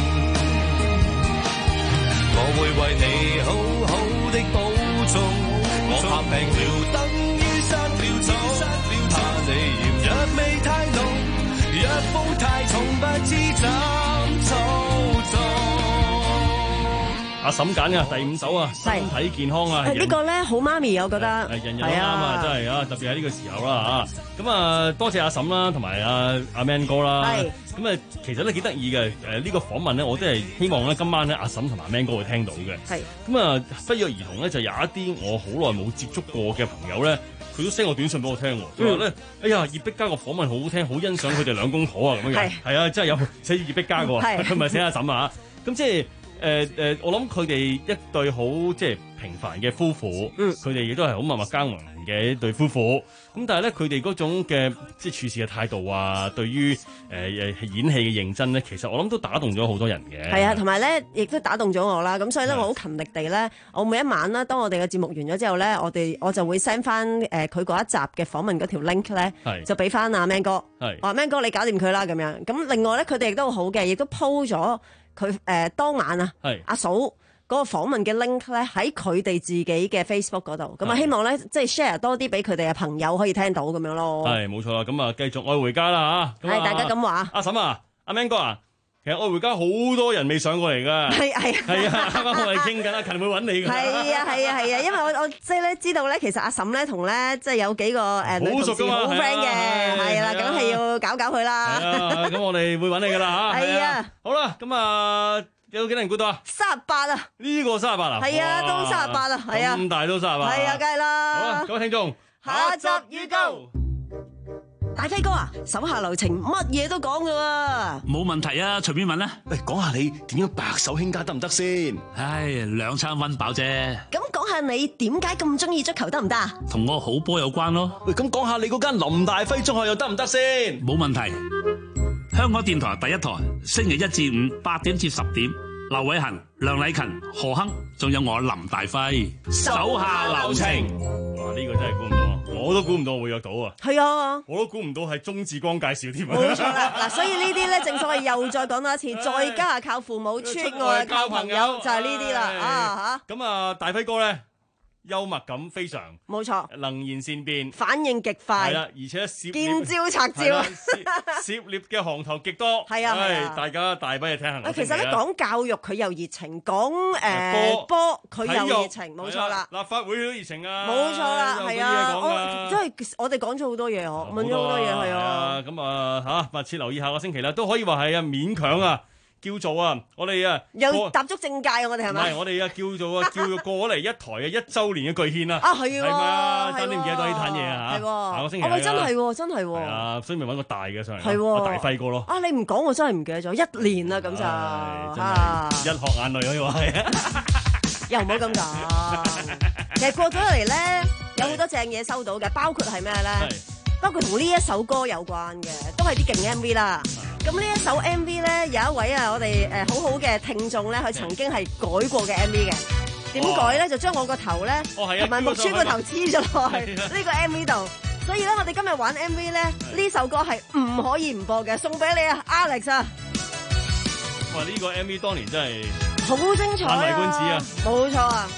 我會為你好好的保重，我怕病了等於生了種，怕你嫌藥味太濃，藥負太重不知怎操縱。 阿嬸揀嘅第五首啊，身體健康啊， 呢個咧好媽咪，我覺得係人人都啱啊，真係啊，特別喺呢個時候啦嚇。咁啊，多謝阿嬸啦，同埋阿阿 Man 哥啦。係。咁啊，其實咧幾得意嘅，誒呢個訪問咧，我都係希望咧今晚咧阿嬸同埋 Man 哥會聽到嘅。係。咁啊，不約而同咧，就有一啲我好耐冇接觸過嘅朋友咧，佢都 send 個短信俾我聽喎，佢話咧，哎呀，葉碧嘉個訪問好好聽，好欣賞佢哋兩公婆啊咁樣樣。係。係啊，真係有寫葉碧嘉嘅喎，佢唔係寫阿嬸啊。咁即係。誒誒、呃呃，我諗佢哋一對好即係平凡嘅夫婦，佢哋亦都係好默默耕耘嘅一對夫婦。咁但係咧，佢哋嗰種嘅即係處事嘅態度啊，對於誒誒演戲嘅認真咧，其實我諗都打動咗好多人嘅。係啊，同埋咧，亦都打動咗我啦。咁所以咧，我好勤力地咧，我每一晚啦，當我哋嘅節目完咗之後咧，我哋我就會 send 翻誒佢嗰一集嘅訪問嗰條 link 咧，就俾翻阿 Man 哥。係，話 Man 哥你搞掂佢啦咁樣。咁另外咧，佢哋亦都好嘅，亦都 po 咗。佢誒、呃、當晚啊，阿嫂嗰個訪問嘅 link 咧喺佢哋自己嘅 Facebook 嗰度，咁啊希望咧即係 share 多啲俾佢哋嘅朋友可以聽到咁樣咯。係冇錯啦，咁啊繼續愛回家啦嚇。係大家咁話。阿嬸啊，阿 Man 哥啊，其實愛回家好多人未上過嚟㗎。係係係啊，啱啱我哋傾緊，阿勤會揾你㗎。係啊係啊係啊，因為我我即係咧知道咧，其實阿嬸咧同咧即係有幾個誒女同事好 friend 嘅，係啦，梗係要搞搞佢啦。係啊，咁我哋會揾你㗎啦嚇。係啊，好啦，咁啊。有幾多人估到啊？三十八啊！呢個三十八啊？係啊，都三十八啊，係啊，咁大都三十八。係啊，梗係啦。好啦，各位聽眾，下集預告。大輝哥啊，手下留情，乜嘢都講噶喎。冇問題啊，隨便問啦。喂，講下你點樣白手興家得唔得先？唉，兩餐溫飽啫。咁講下你點解咁中意足球得唔得啊？同我好波有關咯。喂，咁講下你嗰間林大輝中學又得唔得先？冇問題。香港電台第一台，星期一至五八點至十點，劉偉恒、梁禮勤、何亨，仲有我林大輝，手下留情。哇，呢個真係估唔到，我都估唔到我會約到啊！係啊，我都估唔到係鍾志光介紹添啊！冇錯啦，嗱，所以呢啲咧，正所謂又再講多一次，在家靠父母，出外靠朋友，就係呢啲啦啊嚇！咁啊，大輝哥咧。幽默感非常，冇錯，能言善辯，反應極快，係啦，而且涉見招拆招，涉獵嘅行頭極多，係啊，係大家大把嘢聽下。其實咧講教育佢又熱情，講誒波佢又熱情，冇錯啦。立法會都熱情啊，冇錯啦，係啊，我真係我哋講咗好多嘢，我問咗好多嘢，係啊。咁啊嚇，密切留意下個星期啦，都可以話係啊勉強啊。叫做啊，我哋啊又踏足正界啊，我哋係咪？唔係，我哋啊叫做啊叫做過嚟一台嘅一週年嘅巨獻啊！啊係喎，係咪？真你唔記得咗呢壇嘢啊？係喎，下個星期啊，真係喎，真係喎。係啊，所以咪揾個大嘅上嚟，係喎，大輝哥咯。啊，你唔講我真係唔記得咗，一年啦咁就啊，一學眼淚可以話係啊，又唔好咁講。其實過咗嚟咧，有好多正嘢收到嘅，包括係咩咧？包括同呢一首歌有關嘅，都係啲勁 M V 啦。咁呢一首 M V 咧，有一位啊，我哋誒好好嘅聽眾咧，佢曾經係改過嘅 M V 嘅。點改咧？就將我個頭咧，同埋木村個頭黐咗落去呢個 M V 度。所以咧，我哋今日玩 M V 咧，呢首歌係唔可以唔播嘅，送俾你啊 ，Alex 啊！哇！呢個 M V 當年真係好精彩啊！嘆為觀止啊！冇錯啊！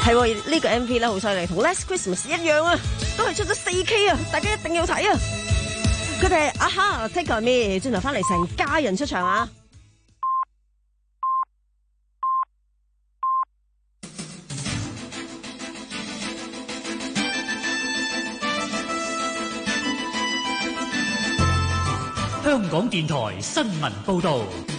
係喎，呢個 M V 咧好犀利，同 Last Christmas 一樣啊，都係出咗四 K 啊，大家一定要睇啊！佢哋啊哈 Take On Me， 轉頭翻嚟成家人出場啊！ 香港電台新聞報導。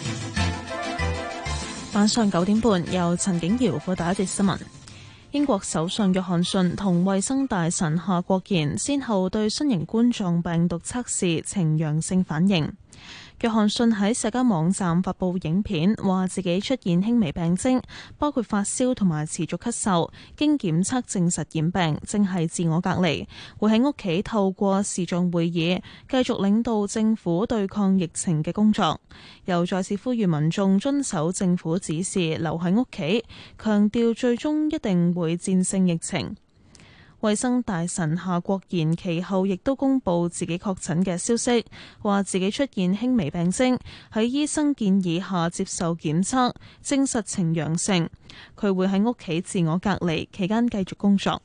晚上九點半，由陳景瑤報道一節新聞。英國首相約翰遜同衛生大臣夏國賢先後對新型冠狀病毒測試呈陽性反應。約翰遜喺社交網站發布影片，話自己出現輕微病徵，包括發燒同埋持續咳嗽，經檢測證實染病，正係自我隔離，會喺屋企透過視像會議繼續領導政府對抗疫情嘅工作。又再次呼籲民眾遵守政府指示，留喺屋企，強調最終一定會戰勝疫情。衛生大臣夏國賢其後亦都公布自己確診嘅消息，話自己出現輕微病徵，喺醫生建議下接受檢測，證實呈陽性。佢會喺屋企自我隔離，期間繼續工作。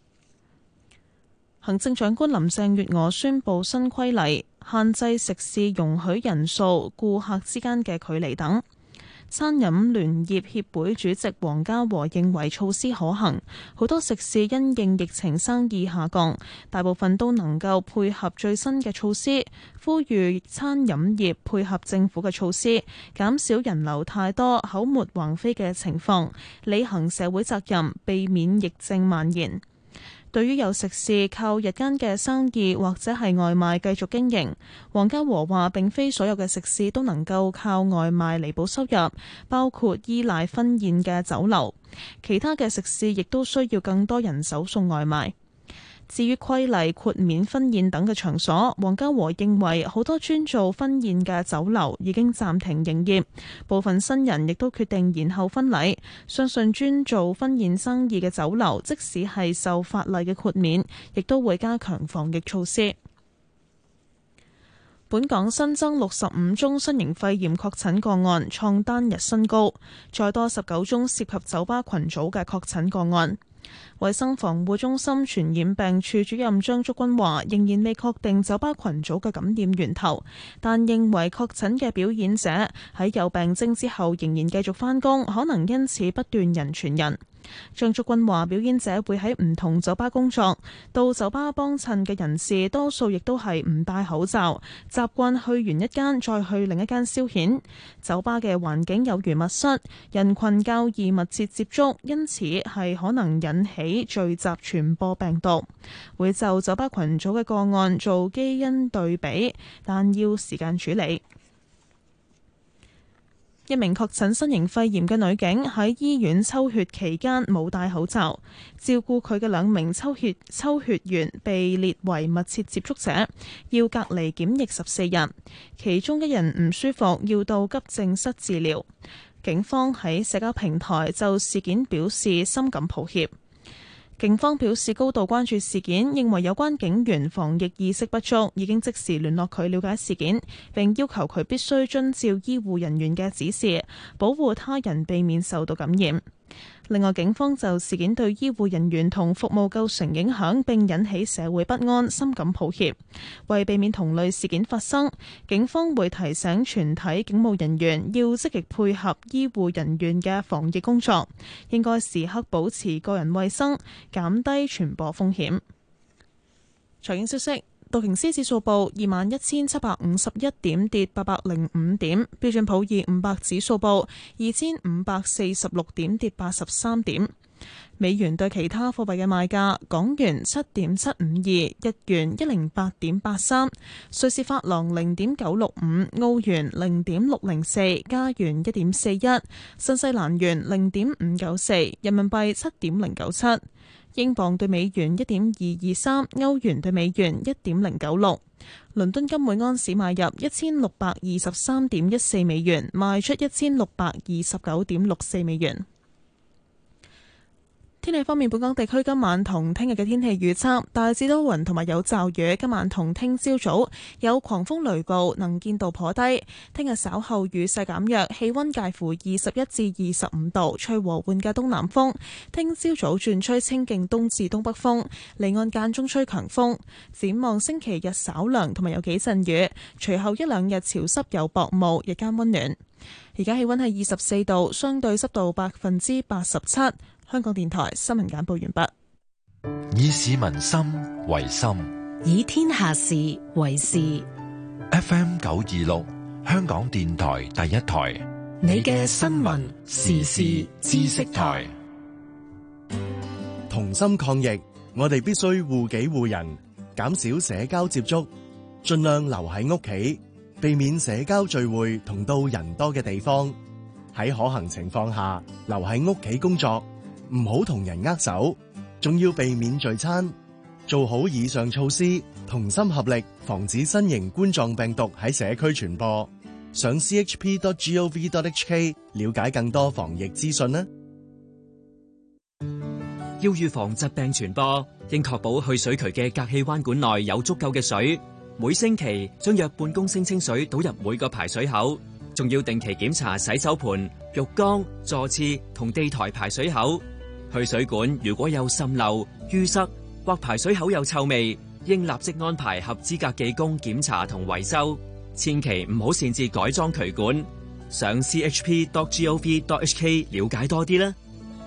行政長官林鄭月娥宣布新規例，限制食肆容許人數、顧客之間嘅距離等。餐飲聯業協會主席黃家和認為措施可行，好多食肆因應疫情生意下降，大部分都能夠配合最新嘅措施，呼籲餐飲業配合政府嘅措施，減少人流太多、口沫橫飛嘅情況，履行社會責任，避免疫症蔓延。對於有食肆靠日間嘅生意或者係外賣繼續經營，黃家和話並非所有嘅食肆都能夠靠外賣彌補收入，包括依賴婚宴嘅酒樓，其他嘅食肆亦都需要更多人手送外賣。至於規例豁免婚宴等嘅場所，黃家和認為好多專做婚宴嘅酒樓已經暫停營業，部分新人亦都決定延後婚禮。相信專做婚宴生意嘅酒樓，即使係受法例嘅豁免，亦都會加強防疫措施。本港新增六十五宗新型肺炎確診個案，創單日新高，再多十九宗涉及酒吧群組嘅確診個案。衛生防護中心傳染病處主任張竹君話，仍然未確定酒吧群組嘅感染源頭，但認為確診嘅表演者喺有病徵之後仍然繼續返工，可能因此不斷人傳人。張竹君話，表演者會喺唔同酒吧工作，到酒吧幫襯嘅人士多數亦都係唔戴口罩，習慣去完一間再去另一間消遣。酒吧嘅環境有如密室，人群較易密切接觸，因此係可能引起聚集傳播病毒。會就酒吧群組嘅個案做基因對比，但要時間處理。一名確診新型肺炎嘅女警喺醫院抽血期間冇戴口罩，照顧佢嘅兩名抽血抽血員被列為密切接觸者，要隔離檢疫十四日，其中一人唔舒服，要到急症室治療。警方喺社交平台就事件表示深感抱歉。警方表示高度關注事件，認為有關警員防疫意識不足，已經即時聯絡佢了解事件，並要求佢必須遵照醫護人員嘅指示，保護他人避免受到感染。另外，警方就事件對醫護人員同服務構成影響並引起社會不安，深感抱歉。為避免同類事件發生，警方會提醒全體警務人員要積極配合醫護人員嘅防疫工作，應該時刻保持個人衛生，減低傳播風險。財經消息。道瓊斯指數報二萬一千七百五十一點，跌八百零五點。標準普爾五百指數報二千五百四十六點，跌八十三點。美元對其他貨幣嘅賣價：港元七點七五二，日元一零八點八三，瑞士法郎零點九六五，澳元零點六零四，加元一點四一，新西蘭元零點五九四，人民幣七點零九七。英鎊對美元一點二二三，歐元對美元一點零九六，倫敦金每安士買入一千六百二十三點一四美元，賣出一千六百二十九點六四美元。 天氣方面，本港地區今晚同聽日嘅天氣預測大致多雲同埋有驟雨，今晚同聽朝早有狂風雷暴，能見度頗低。聽日稍後雨勢減弱，氣溫介乎二十一至二十五度，吹和緩嘅東南風。聽朝早轉吹清勁東至東北風，離岸間中吹強風。展望星期日稍涼同埋有幾陣雨，隨後一兩日潮濕有薄霧，日間溫暖。而家氣溫係二十四度，相對濕度百分之八十七。香港電台新聞簡報完畢。以市民心為心， 以天下事為事。 F M 九二六，香港電台第一台， 你嘅新聞時事知識台。 同心抗疫，我哋必須護己護人，減少社交接觸，盡量留喺屋企，避免社交聚會同到人多嘅地方。喺可行情況下，留喺屋企工作。唔好同人握手，仲要避免聚餐，做好以上措施，同心合力，防止新型冠狀病毒喺社區傳播。上 c h p dot gov dot h k 了解更多防疫資訊啦。 要預防疾病傳播，應確保去水渠嘅隔氣彎管內有足夠嘅水，每星期將約半公升清水倒入每個排水口，仲要定期檢查洗手盆、浴缸、座廁同地台排水口。去水管如果有滲漏、淤塞或排水口有臭味，應立即安排合資格技工檢查同維修，千祈唔好擅自改裝渠管。上 c h p dot gov dot h k 了解多啲啦。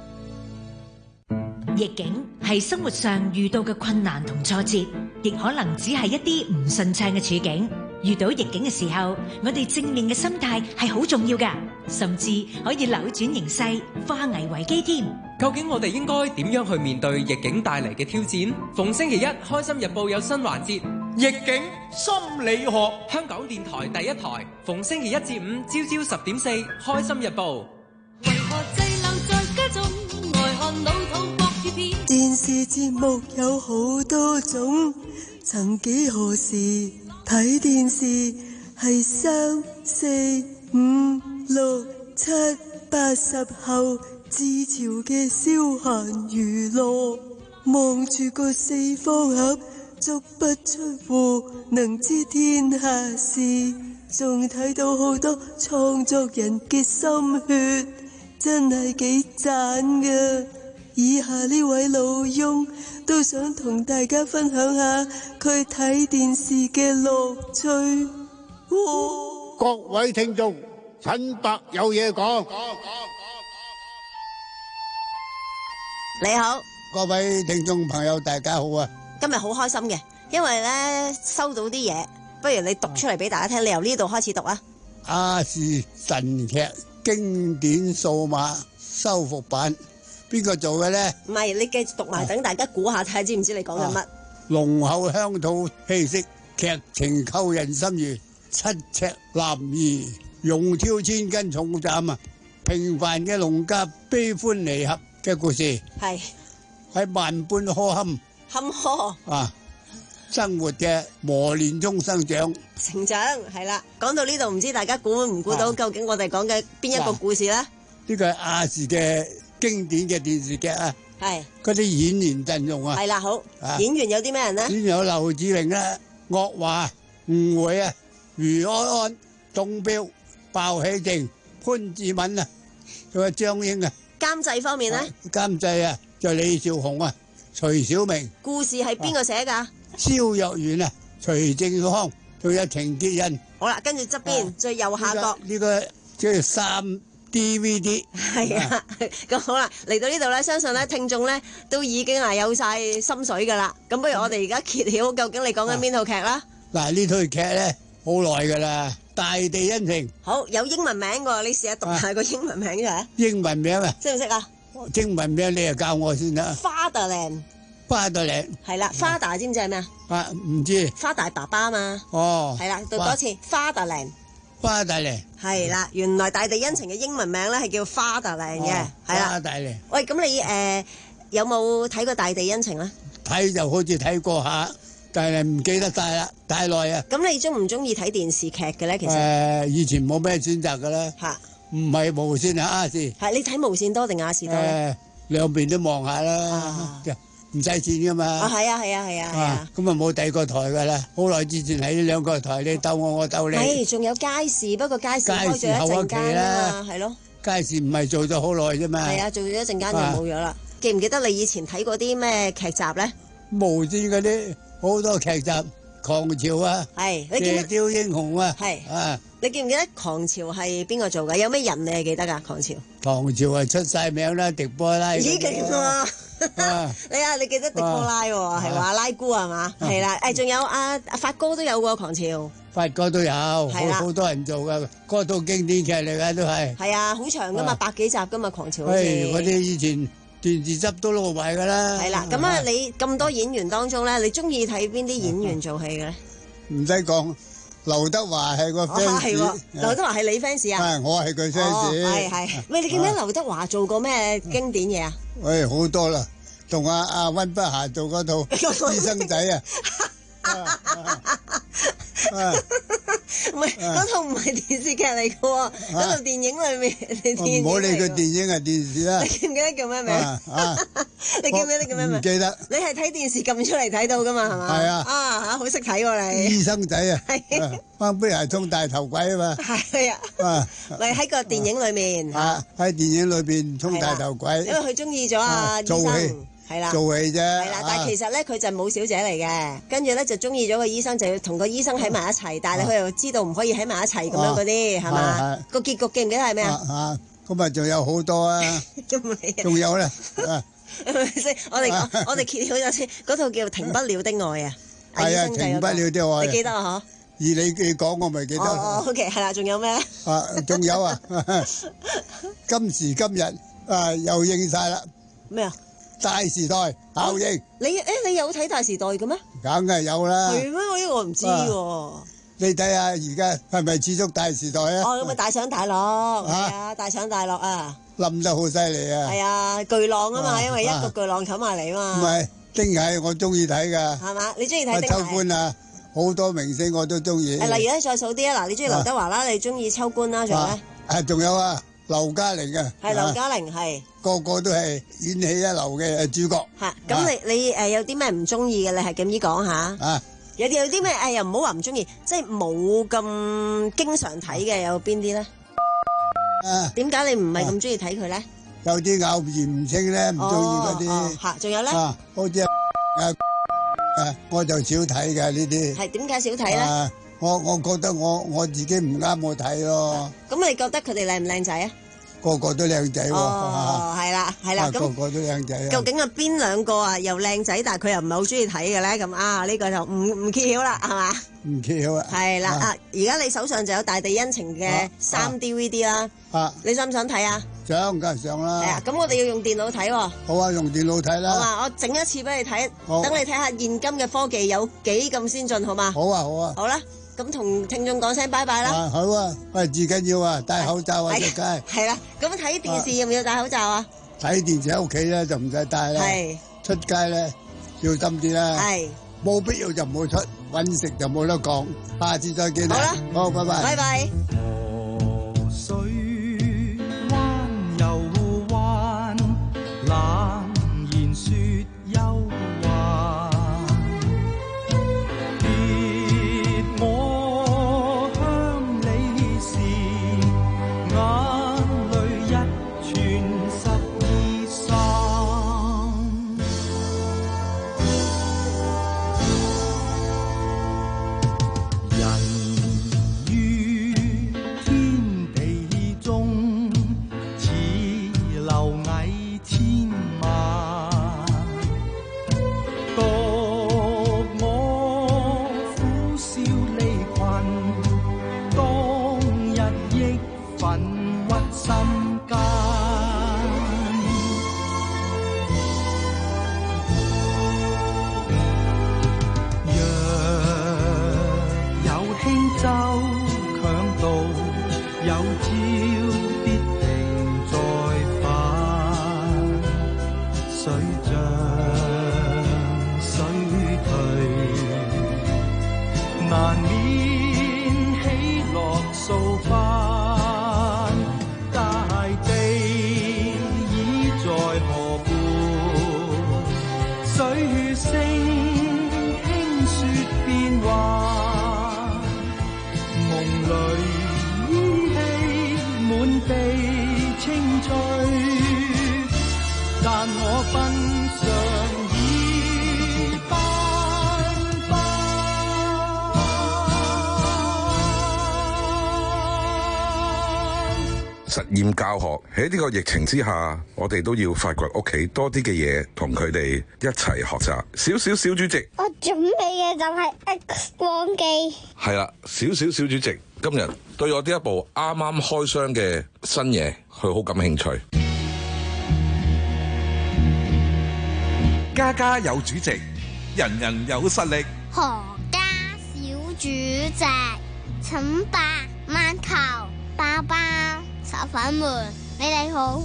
逆境係生活上遇到嘅困難同挫折，亦可能只係一啲唔順暢嘅處境。遇到逆境嘅時候，我哋正面嘅心態係好重要㗎，甚至可以扭轉形勢，化危為機添。 究竟我哋應該點樣去面對逆境帶嚟嘅挑戰？逢星期一，開心日報有新環節《逆境心理學》，香港電台第一台，逢星期一至五朝朝十點四，《開心日報》。 為何滯留在家中，愛看老土國語片？電視節目有好多種，曾幾何時睇電視係三四五六七八十後自潮嘅消閒娛樂，望住個四方盒，足不出戶能知天下事，仲睇到好多創作人嘅心血，真係幾讚㗎。以下呢位老翁都想同大家分享下佢睇電視嘅樂趣。 各位聽眾，陳伯有嘢講。 你好， 各位聽眾朋友，大家好啊！ 今日好開心嘅，因為咧收到啲嘢，不如你讀出嚟俾大家聽。你由呢度開始讀啊！ 亞視神劇經典數碼修復版。邊個做嘅咧？ 唔係，你繼續讀埋，等大家估下睇下知唔知你講緊乜？ 濃厚鄉土氣息，劇情扣人心弦，七尺男兒勇挑千斤重擔啊！平凡嘅農家悲歡離合嘅故事， 係喺萬般苛坎坎坷啊生活嘅磨練中生長成長，係啦。講到呢度，唔知大家估唔估到究竟我哋講嘅邊一個故事咧？ 呢個係亞視嘅經典嘅電視劇啊， 係嗰啲演員陣容啊， 係啦，好，演員有啲咩人咧？ 演員有劉志玲啦、岳華、吳慧啊、余安安、鐘錶、鮑起靜、潘志敏啊，仲有張英啊。 監製方面咧？ 監製啊，就李少紅啊、徐小明。 故事係邊個寫㗎？ 蕭若元啊、徐正康，仲有程潔欣。 好啦，跟住側邊最右下角呢個即係三 D V D 係啊，咁好啦，嚟到呢度咧，相信咧聽眾咧都已經係有晒心水噶啦。咁不如我哋而家揭曉，究竟你講緊邊套劇啦？嗱， 呢套劇咧好耐噶啦，《大地恩情》。 好，有英文名喎，你試下讀下個英文名出嚟。 英文名啊？ 識唔識啊？ 英文名你就教我先啦。 Fatherland。 Fatherland。 係啦 ，Father 知唔知係咩啊？ 啊，唔知。 Father 爸爸嘛。 哦。 係啦，讀多次 Fatherland。 花大靚係啦，原來大地恩情嘅英文名咧係叫花大靚嘅，係啦。 花大靚。 喂，咁你誒有冇睇過大地恩情咧？ 睇就好似睇過下，但係唔記得晒啦，太耐啊。 咁你中唔中意睇電視劇嘅咧？其實誒，以前冇咩選擇噶啦。 吓， 唔係無線啊，亞視。 係你睇無線多定亞視多咧？ 誒， 兩邊都望下啦，唔使錢噶嘛。 啊，係啊，係啊，係啊，係啊。 咁啊冇第二個台噶啦，好耐之前喺呢兩個台，你鬥我，我鬥你。 係，仲有街市，不過街市開咗一陣間啦，係咯。 街市唔係做咗好耐啫嘛。 係啊，做咗一陣間就冇咗啦。記唔記得你以前睇過啲咩劇集咧？ 無線嗰啲好多劇集，狂潮啊， 係射雕英雄啊， 係啊。 你記唔記得狂潮係邊個做㗎？有咩人你係記得㗎？狂潮。 狂潮係出晒名啦，迪波拉。 咦，勁喎！你啊，你記得迪波拉喎？係話拉姑係嘛？係啦，誒，仲有阿阿發哥都有喎，狂潮。 發哥都有，好好多人做噶，嗰套經典劇嚟噶都係。 係啊，好長噶嘛，百幾集噶嘛，狂潮好似。 嗰啲以前電視汁都攞埋噶啦。 係啦，咁啊，你咁多演員當中咧，你中意睇邊啲演員做戲嘅咧？ 唔使講，劉德華係個 fans。 係喎，劉德華係你 fans 啊？ 係，我係佢 fans。 係係。喂，你記唔記得劉德華做過咩經典嘢啊？ 喂，好多啦，同阿阿溫碧霞做嗰套醫生仔啊。 唔係，嗰套唔係電視劇嚟嘅喎，嗰套電影裏面你電影。 唔好理佢電影係電視啦。 你記唔記得叫咩名？你記唔記得叫咩名？ 唔記得。 你係睇電視撳出嚟睇到噶嘛？係嘛？ 係啊。 啊嚇，好識睇喎你。 醫生仔啊。係。溫碧霞充大頭鬼啊嘛。 係啊。啊。咪喺個電影裏面。 啊！喺電影裏邊充大頭鬼。 因為佢中意咗啊醫生。係啦， 做戲啫。係啦，但係其實咧，佢就冇小姐嚟嘅，跟住咧就中意咗個醫生，就要同個醫生喺埋一齊，但係佢又知道唔可以喺埋一齊咁樣嗰啲，係嘛？個結局記唔記得係咩啊？ 啊，咁啊，仲有好多啊，仲有咧， 先我哋講，我哋揭曉咗先，嗰套叫《停不了的愛》啊， 係啊，停不了的愛， 你記得啊？嗬？ 而你你講我咪記得。 哦，OK，係啦，仲有咩咧？ 啊，仲有啊，今時今日啊，又應晒啦。 咩啊？ 大時代效應， 你誒你有睇大時代嘅咩？ 梗係有啦。 係咩？我呢個唔知喎。 你睇下而家係咪似足大時代啊？ 哦，咁咪大上大落，係啊，大上大落啊！ 冧得好犀利啊！ 係啊，巨浪啊嘛，因為一個巨浪冚埋嚟啊嘛。 唔係丁蟹，我中意睇㗎。 係嘛？你中意睇丁蟹？ 秋官啊，好多明星我都中意。 誒，例如咧，再數啲啊！嗱，你中意劉德華啦，你中意秋官啦，仲有咧？ 係，仲有啊，劉嘉玲啊。 係劉嘉玲係。 個個都係演戲一流嘅主角。 嚇，咁你你誒有啲咩唔中意嘅？你係咁依講下。 啊， 有啲有啲咩誒？又唔好話唔中意，即係冇咁經常睇嘅，有邊啲咧？ 啊， 點解你唔係咁中意睇佢咧？ 有啲咬字唔清咧，唔中意嗰啲。 嚇，仲有咧？ 啊，好似啊誒，我就少睇㗎呢啲。 係點解少睇咧？ 啊，我我覺得我我自己唔啱我睇咯。 咁你覺得佢哋靚唔靚仔啊？ 個個都靚仔喎， 哦，係啦，係啦，咁個個都靚仔。 究竟係邊兩個啊？又靚仔，但係佢又唔係好中意睇嘅咧？咁啊，呢個就唔唔揭曉啦，係嘛？ 唔揭曉啊！ 係啦，啊，而家你手上就有《大地恩情》嘅三 D V D 啦， 啊， 你想唔想睇啊？ 想，梗係想啦。 係啊，咁我哋要用電腦睇喎。 好啊，用電腦睇啦。 好啊，我整一次俾你睇，等你睇下現今嘅科技有幾咁先進，好嘛？ 好啊，好啊。 好啦。咁同聽眾講聲拜拜啦！ 啊好啊，喂，最緊要啊，戴口罩啊，出街。 係啦，咁睇電視要唔要戴口罩啊？ 睇電視喺屋企咧就唔使戴啦。係。出街咧小心啲啦。係。冇必要就唔好出，搵食就冇得講。下次再見啦。好啦，好，拜拜。 拜拜。 河水彎又彎，冷言説憂患。我鄉里事，眼淚一傳十二散。人於天地中，似螻蟻千萬。獨我苦笑離群，當日亦憤鬱心間。若有輕舟強渡，有朝必定再返。水漲水退，難免喜樂數番。大地清脆，但我奔上已斑斑。 實驗教學喺呢個疫情之下，我哋都要發掘屋企多啲嘅嘢，同佢哋一齊學習。少少小主席， 我準備嘅就係 X 光機。 係啦，少少小主席今日對我呢一部啱啱開箱嘅新嘢，佢好感興趣。 家家有主席，人人有實力。 何家小主席，請白饅頭包包小粉們，你哋好。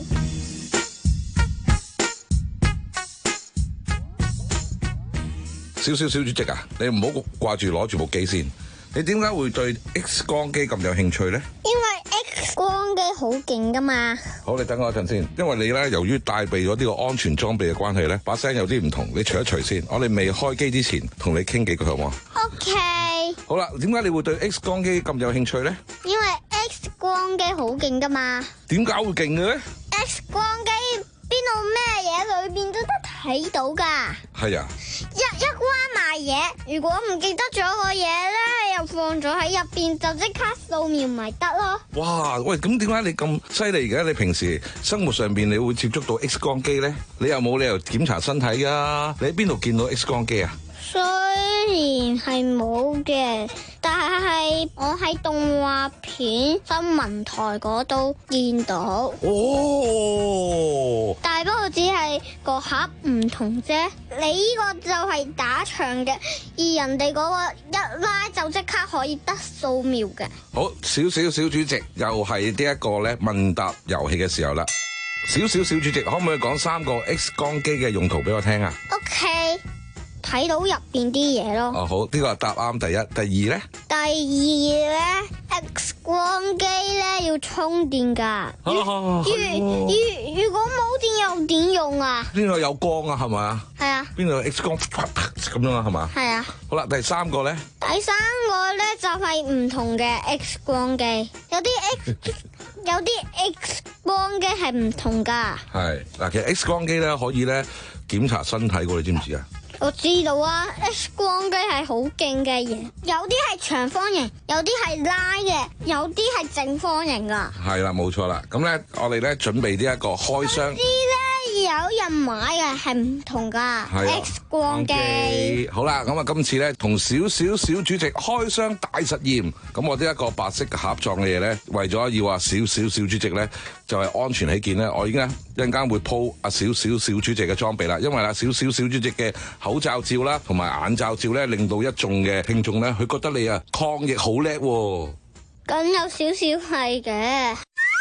少少小主席啊，你唔好掛住攞住部機先。你點解會對 X 光機咁有興趣呢？ 因為 X 光機好勁噶嘛。 好，你等我一陣先，因為你咧由於帶備咗呢個安全裝備嘅關係咧，把聲有啲唔同。你除一除先，我哋未開機之前同你傾幾句好唔好 ？OK。 好啦，點解你會對 X 光機咁有興趣呢？ 因為 X 光機好勁噶嘛。 點解會勁嘅咧 ？X 光機邊度咩嘢裏邊都得睇到噶。 係啊。 一一關埋嘢，如果唔記得咗個嘢咧，又放咗喺入邊，就即刻掃描咪得咯。 哇，喂，咁點解你咁犀利嘅？你平時生活上邊你會接觸到 X 光機咧？你又冇理由檢查身體噶？你喺邊度見到 X 光機啊？ 雖然係冇嘅，但係我喺動畫片新聞台嗰度見到。 哦， 但係不過只係個盒唔同啫。你呢個就係打長嘅，而人哋嗰個一拉就即刻可以得掃描嘅。 好，少少小主席又係呢一個咧問答遊戲嘅時候啦。少少小主席可唔可以講三個 X 光機嘅用途俾我聽啊 ？OK。睇到入邊啲嘢咯。 哦，好，呢個係答啱第一。第二咧？ 第二咧 ，X 光機咧要充電噶。如如如如果冇電又點用啊？ 邊度有光啊？係咪啊？ 係啊。 邊度有 X 光咁樣啊？係嘛？ 係啊。 好啦，第三個咧？ 第三個咧就係唔同嘅 X 光機，有啲 X 有啲 X 光機係唔同噶。 係嗱，其實 X 光機咧可以咧檢查身體噶，你知唔知啊？ 我知道啊 ，X 光機係好勁嘅嘢，有啲係長方形，有啲係拉嘅，有啲係正方形噶。 係啦，冇錯啦。咁咧，我哋咧準備呢一個開箱。 知咧有人買嘅係唔同噶 ，X 光機。 好啦，咁啊，今次咧同少少小主席開箱大實驗。咁我呢一個白色嘅盒狀嘅嘢咧，為咗要話少少小主席咧，就係、是、安全起見咧，我已經一陣間會鋪阿少少小主席嘅裝備啦。因為啦，少少小主席嘅口罩照啦，同埋眼罩照咧，令到一眾嘅聽眾咧，佢覺得你啊抗疫好叻喎。 咁有少少係嘅。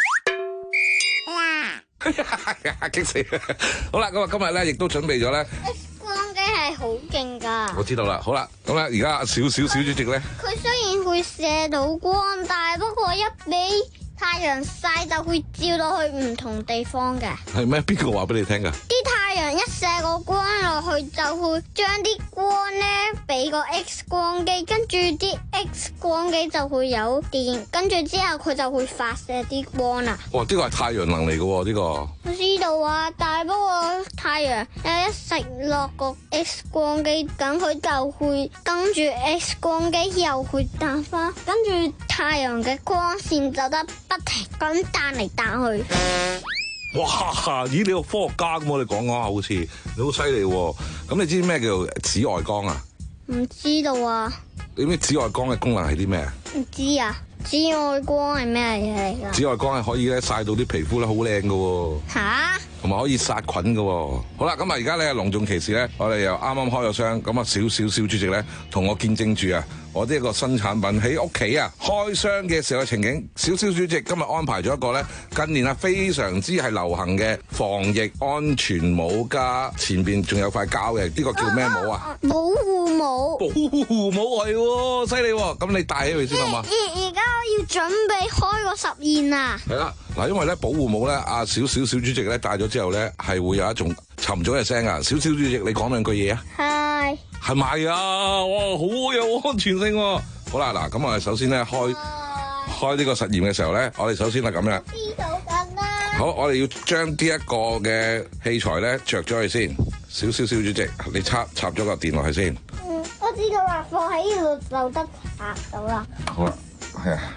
激死！好啦，咁啊，今日咧亦都準備咗咧。 X 光機係好勁噶。 我知道啦。好啦，咁咧而家少少小主席咧， 佢雖然會射到光，但係不過一俾太陽曬就會照到去唔同地方嘅。 係咩？邊個話俾你聽噶？ 啲太陽一射個光落去，就會將啲光咧俾個 X 光機，跟住啲 X 光機就會有電，跟住之後佢就會發射啲光啦。 哇！呢個係太陽能嚟嘅呢個。 我知道啊，但係不過太陽有一食落個 X 光機，咁佢就會跟住 X 光機又會彈翻，跟住太陽嘅光線就得不停咁彈嚟彈去。 哇！咦，你個科學家咁我哋講講下，好似你好犀利喎。咁你知咩叫紫外光啊？ 唔知道啊。 你知紫外光嘅功能係啲咩啊？ 唔知啊。紫外光係咩嘢嚟噶？ 紫外光係可以咧曬到啲皮膚咧好靚噶。吓？同埋可以殺菌噶。好啦，咁啊而家咧隆重其事咧，我哋又啱啱開咗箱，咁啊少少小主席咧同我見證住啊，我呢一個新產品喺屋企啊開箱嘅時候嘅情景。少少主席今日安排咗一個咧近年啊非常之係流行嘅防疫安全帽，加前邊仲有塊膠嘅，呢個叫咩帽啊？ 保護帽。 保護帽係喎，犀利喎！咁你戴起佢先好嘛？ 而而家我要準備開個實驗啊！ 係啦，嗱，因為咧保護帽咧，阿少少小主席咧戴咗之後咧，係會有一種沉咗嘅聲啊！少少主席，你講兩句嘢啊！係係咪啊？哇，好有安全性喎！好啦，嗱，咁我哋首先咧開開呢個實驗嘅時候咧，我哋首先係咁樣。知道緊啦。 好，我哋要將呢一個嘅器材咧着咗佢先。少少小主席，你插插咗個電落去先。 嗯，我知道啦，放喺呢度就得插到啦。 好啦，係啊。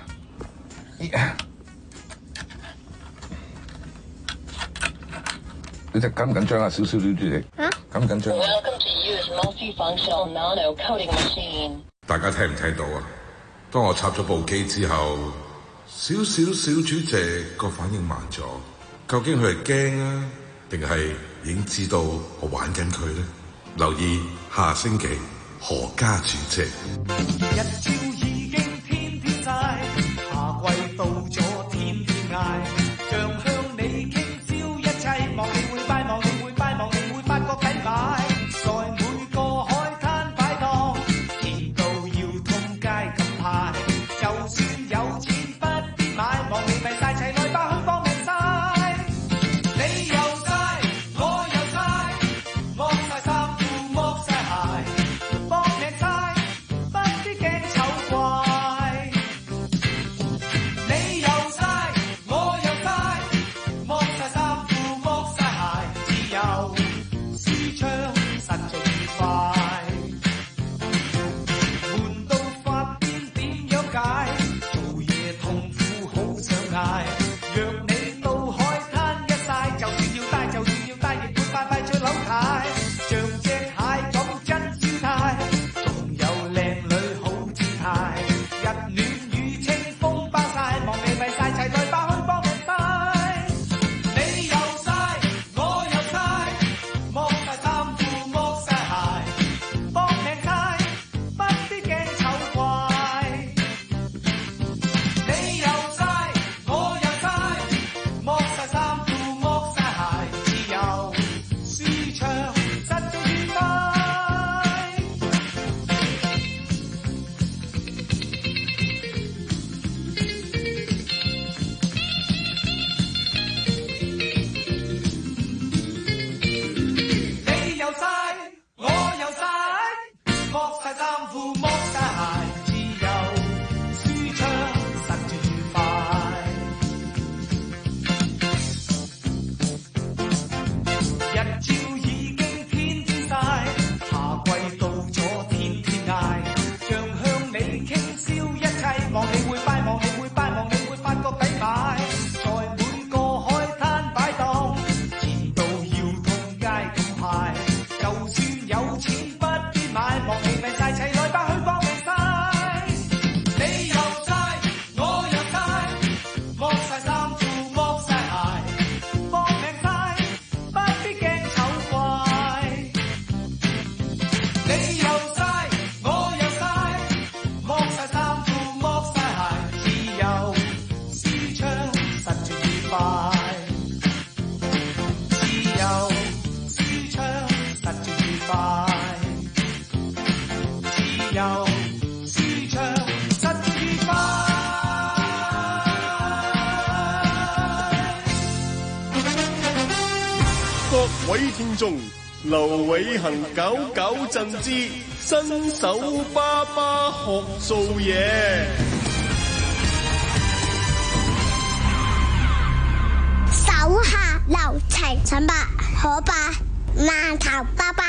你隻緊唔緊張啊？少少小主席。嚇？緊唔緊張啊？大家聽唔聽到啊？當我插咗部機之後，少少小主席個反應慢咗，究竟佢係驚啊，定係已經知道我玩緊佢咧？留意下星期何家主席。 日朝已經天天曬，夏季到咗天天嗌，像向你傾銷一切，望你會拜，望你會拜，望你會發覺體買，在每個海灘擺檔，甜到要通街咁派，就算有錢不必買，望你咪晒齊來吧去幫命晒，你又晒，我又晒，剝晒衫褲剝晒鞋，幫命晒，不必驚醜怪，你又晒，我又晒，剝晒衫褲剝晒鞋，自由舒暢實在愉快，悶到發癲點樣解？做嘢痛苦好想嗌，若你到海灘一曬，就算要帶，就算要帶，亦會快快出樓太，像隻蟹咁真招態，仲有靚女好姿態，日暖雨清風包晒，望你咪晒齊來吧去幫命晒，你又晒，我又晒，剝晒衫褲剝晒鞋，幫命晒，不必驚醜怪，你又晒，我又晒，剝晒衫褲剝晒鞋，自由舒暢實在愉快。你又晒，我又晒，剝晒衫褲剝晒鞋，自由舒暢實在愉快。日朝已經天天曬，夏季到咗天天嗌，像向你傾銷一切，望你會拜，望你會拜，望你會發覺抵買，在每個海灘擺檔，甜到要通街咁派，就算有錢不必買，望你咪晒齊來吧去幫命晒，你又晒，我又晒，剝晒衫褲剝晒鞋，幫命晒，不必驚醜怪，你又晒，我又晒，剝晒衫褲剝晒鞋，自由舒暢實在愉快，自由舒暢實在愉快，自由舒暢實在愉快。 各位聽眾，劉偉恒搞搞震之新手爸爸學做嘢。 手下留情，陳伯可伯饅頭包包。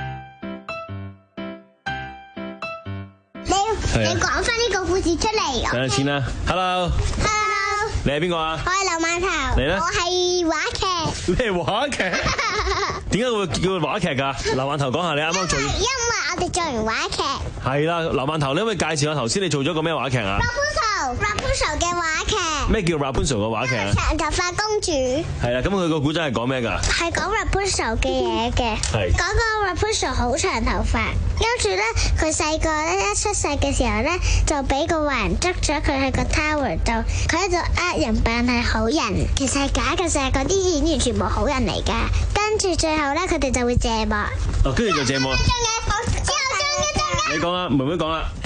你你講翻呢個故事出嚟。 等下先啦。Hello， Hello， 你係邊個啊？ 我係劉饅頭。 你呢我係話劇。 你係話劇？點解會叫佢話劇㗎？劉饅頭講下你啱啱做。 因為我哋做完話劇。 係啦，劉饅頭，你可唔可以介紹下頭先你做咗個咩話劇啊？ Rapunzel，Rapunzel 嘅話劇。 咩叫 Rapunzel 嘅話劇啊？ 長頭髮公主。 係啦，咁佢個古仔係講咩㗎？ 係講 Rapunzel 嘅嘢嘅。 係。 講個 Rapunzel 好長頭髮，跟住咧佢細個咧一出世嘅時候咧就俾個壞人捉咗佢喺個 tower 度，佢喺度呃人扮係好人，其實係假嘅，成日嗰啲演員全部好人嚟㗎。跟住最後咧佢哋就會謝幕。 哦，跟住就謝幕。 之後仲嘅仲嘅。 你講啊，妹妹講啦。 之後咧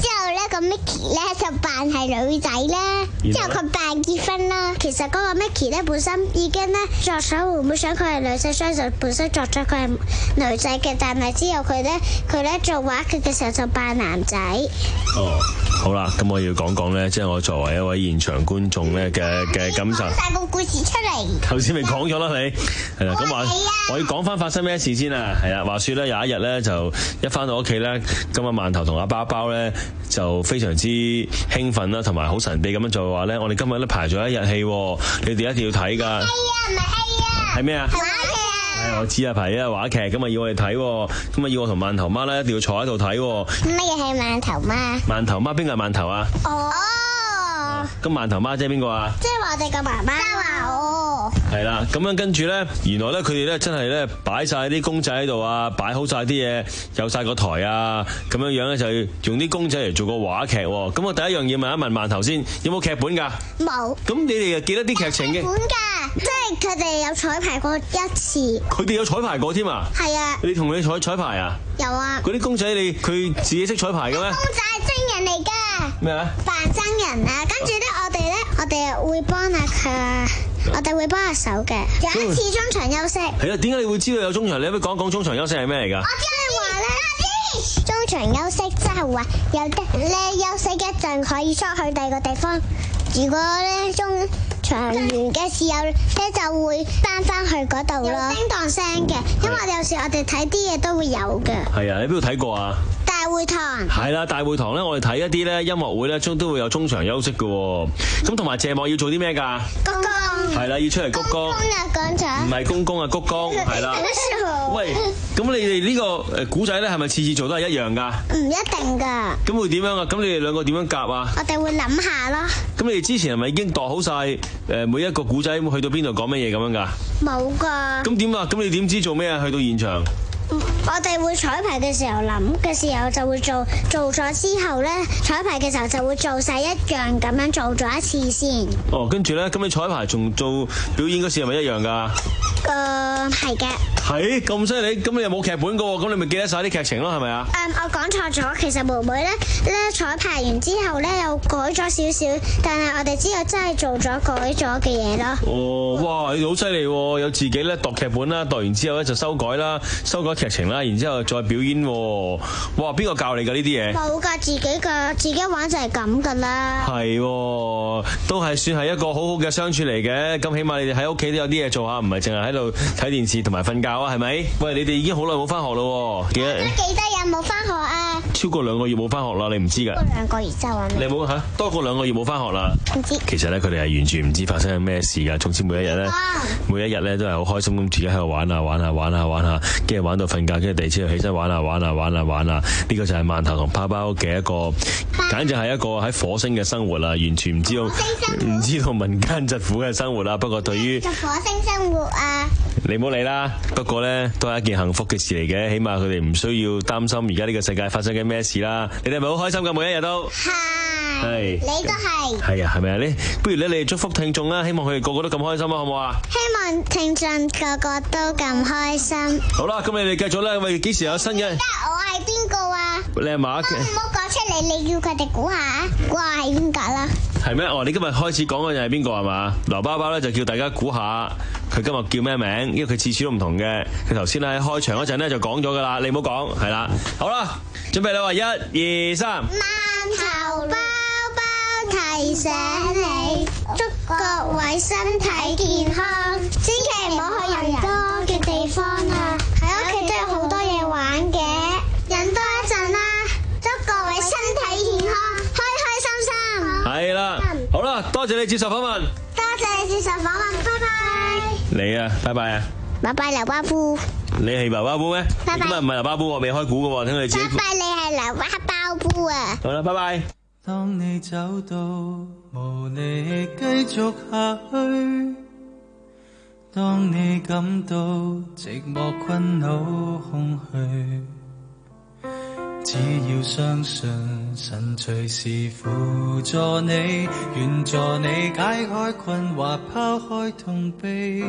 個 Mickey 咧就扮係女仔啦，之後佢扮結婚啦。其實嗰個 Mickey 咧本身已經咧作咗會唔會想佢係女仔，所以就本身作咗佢係女仔嘅。但係之後佢咧佢咧做話劇嘅時候就扮男仔。 哦，好啦，咁我要講講咧，即係我作為一位現場觀眾咧嘅嘅感受。 講晒個故事出嚟。 頭先咪講咗啦，你係啦，咁話我要講翻發生咩事先啊？係啦，話說咧有一日咧就一翻到屋企咧，今日饅頭同阿包包咧就非常之興奮啦，同埋好神秘咁樣就話咧，我哋今日咧排咗一日戲，你哋一定要睇㗎。係啊， 唔係戲啊。 係咩啊？係話劇啊。係我知啊，排一日話劇，咁啊要我哋睇，咁啊要我同饅頭媽咧一定要坐喺度睇。 乜嘢係饅頭媽？ 饅頭媽邊個係饅頭啊？哦。咁饅頭媽即係邊個啊？即係話我哋個媽媽。話我。 係啦，咁樣跟住咧，原來咧佢哋咧真係咧擺晒啲公仔喺度啊，擺好晒啲嘢，有晒個台啊，咁樣樣咧就用啲公仔嚟做個話劇。咁我第一樣嘢問一問饅頭先，有冇劇本㗎？冇。咁你哋又記得啲劇情嘅？ 劇本㗎，即係佢哋有彩排過一次。佢哋有彩排過添啊？係啊。你同你彩彩排啊？有啊。嗰啲公仔你佢自己識彩排嘅咩？公仔係真人嚟㗎。咩啊？扮真人啊！跟住咧，我哋咧，我哋會幫下佢。我哋會幫下手嘅，有一次中場休息。係啊，點解你會知道有中場？你可唔可以講講中場休息係咩嚟㗎？ 我即係話咧，中場休息即係話有得咧休息一陣可以出去第二個地方。如果咧中場完嘅時候咧就會翻翻去嗰度咯。有叮當聲嘅，因為有時我哋睇啲嘢都會有嘅。係啊， 你邊度睇過啊？ 大會堂係啦，大會堂咧，我哋睇一啲咧音樂會咧，中都會有中場休息嘅。咁同埋謝幕要做啲咩㗎？鞠躬。係啦，要出嚟鞠躬。公公啊，講咗。唔係公公啊，鞠躬係啦。喂，咁你哋呢個誒古仔咧，係咪次次做都係一樣㗎？ 唔一定㗎。 咁會點樣啊？咁你哋兩個點樣夾啊？ 我哋會諗下咯。咁你哋之前係咪已經度好晒誒每一個古仔去到邊度講乜嘢咁樣㗎？ 冇㗎。咁點啊？咁你點知做咩啊？去到現場？ 我哋會彩排嘅時候諗嘅時候就會做，做咗之後咧彩排嘅時候就會做晒一樣咁樣做咗一次先。 哦，跟住咧，咁你彩排仲做表演嗰時係咪一樣噶？ 誒、呃，係嘅。係咁犀利，咁你又冇劇本噶喎，咁你咪記得晒啲劇情咯，係咪啊？ 誒、嗯，我講錯咗，其實妹妹咧咧彩排完之後咧又改咗少少，但係我哋之後真係做咗改咗嘅嘢咯。 哦，哇，你好犀利喎，有自己咧讀劇本啦，讀完之後咧就修改啦，修改劇情啦，然之後再表演。哇，邊個教你噶呢啲嘢？冇噶，自己噶，自己玩就係咁噶啦。 係，都係算係一個好好嘅相處嚟嘅。咁起碼你哋喺屋企都有啲嘢做下，唔係淨係喺度睇電視同埋瞓覺啊？係咪？喂，你哋已經好耐冇翻學咯。記得幾多日冇翻學啊？ 超過兩個月冇翻學啦，你唔知噶？ 超過兩個月就啊？ 你冇吓？多過兩個月冇翻學啦？ 唔知。 其實咧，佢哋係完全唔知發生緊咩事噶。總之每一日咧，每一日咧都係好開心咁，自己喺度玩啊玩啊玩啊玩啊，跟住玩到瞓覺，跟住第二朝起身玩啊玩啊玩啊玩啊。呢個就係饅頭同包包嘅一個，簡直係一個喺火星嘅生活啦，完全唔知道唔知道民間疾苦嘅生活啦。不過對於火星生活啊， 你唔好理啦。不過咧，都係一件幸福嘅事嚟嘅，起碼佢哋唔需要擔心而家呢個世界發生緊咩事啦。你哋係咪好開心噶？每一日都係，係你都係， 係啊，係咪啊？你不如咧，你哋祝福聽眾啦，希望佢哋個個都咁開心啊，好唔好啊？ 希望聽眾個個都咁開心。 好啦，咁你哋繼續啦。喂，幾時有新嘅？ 我係邊個啊？ 你阿媽嘅？ 唔好講出嚟，你要佢哋估下，估下係邊個啦？ 係咩？哦，你今日開始講嘅就係邊個係嘛？劉包包咧就叫大家估下佢今日叫咩名，因為佢次次都唔同嘅。佢頭先喺開場嗰陣咧就講咗噶啦，你唔好講，係啦。好啦，準備啦，話一二三。 饅頭包包提醒你，祝各位身體健康，千祈唔好去人多嘅地方啊！喺屋企都有好多嘢玩嘅，忍多一陣啦。祝各位身體健康，開開心心。 係啦，好啦，多謝你接受訪問。 多謝你接受訪問，拜拜。 你啊，拜拜啊。 拜拜，劉巴布。 你係劉巴布咩？拜拜。今日唔係劉巴布，我未開估嘅，聽你自己。 拜拜，你係劉巴包布啊。 好啦，拜拜。 當你走到無力繼續下去，當你感到寂寞困惱空虛，只要相信神隨時輔助你，願助你解開困惑，拋開痛悲。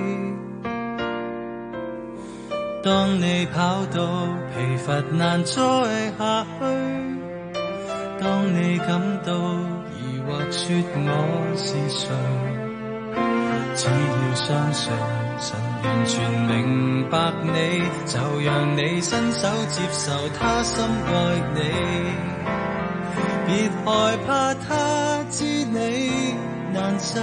當你跑到疲乏難再下去， 當你感到疑惑，說我是誰，只要相信神完全明白你，就讓你伸手接受他深愛你。別害怕他知你難受，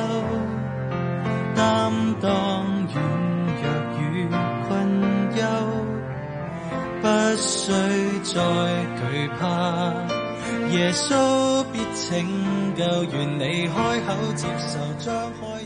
擔當軟弱與困憂，不需再懼怕，耶穌必拯救，願你開口接受，張開。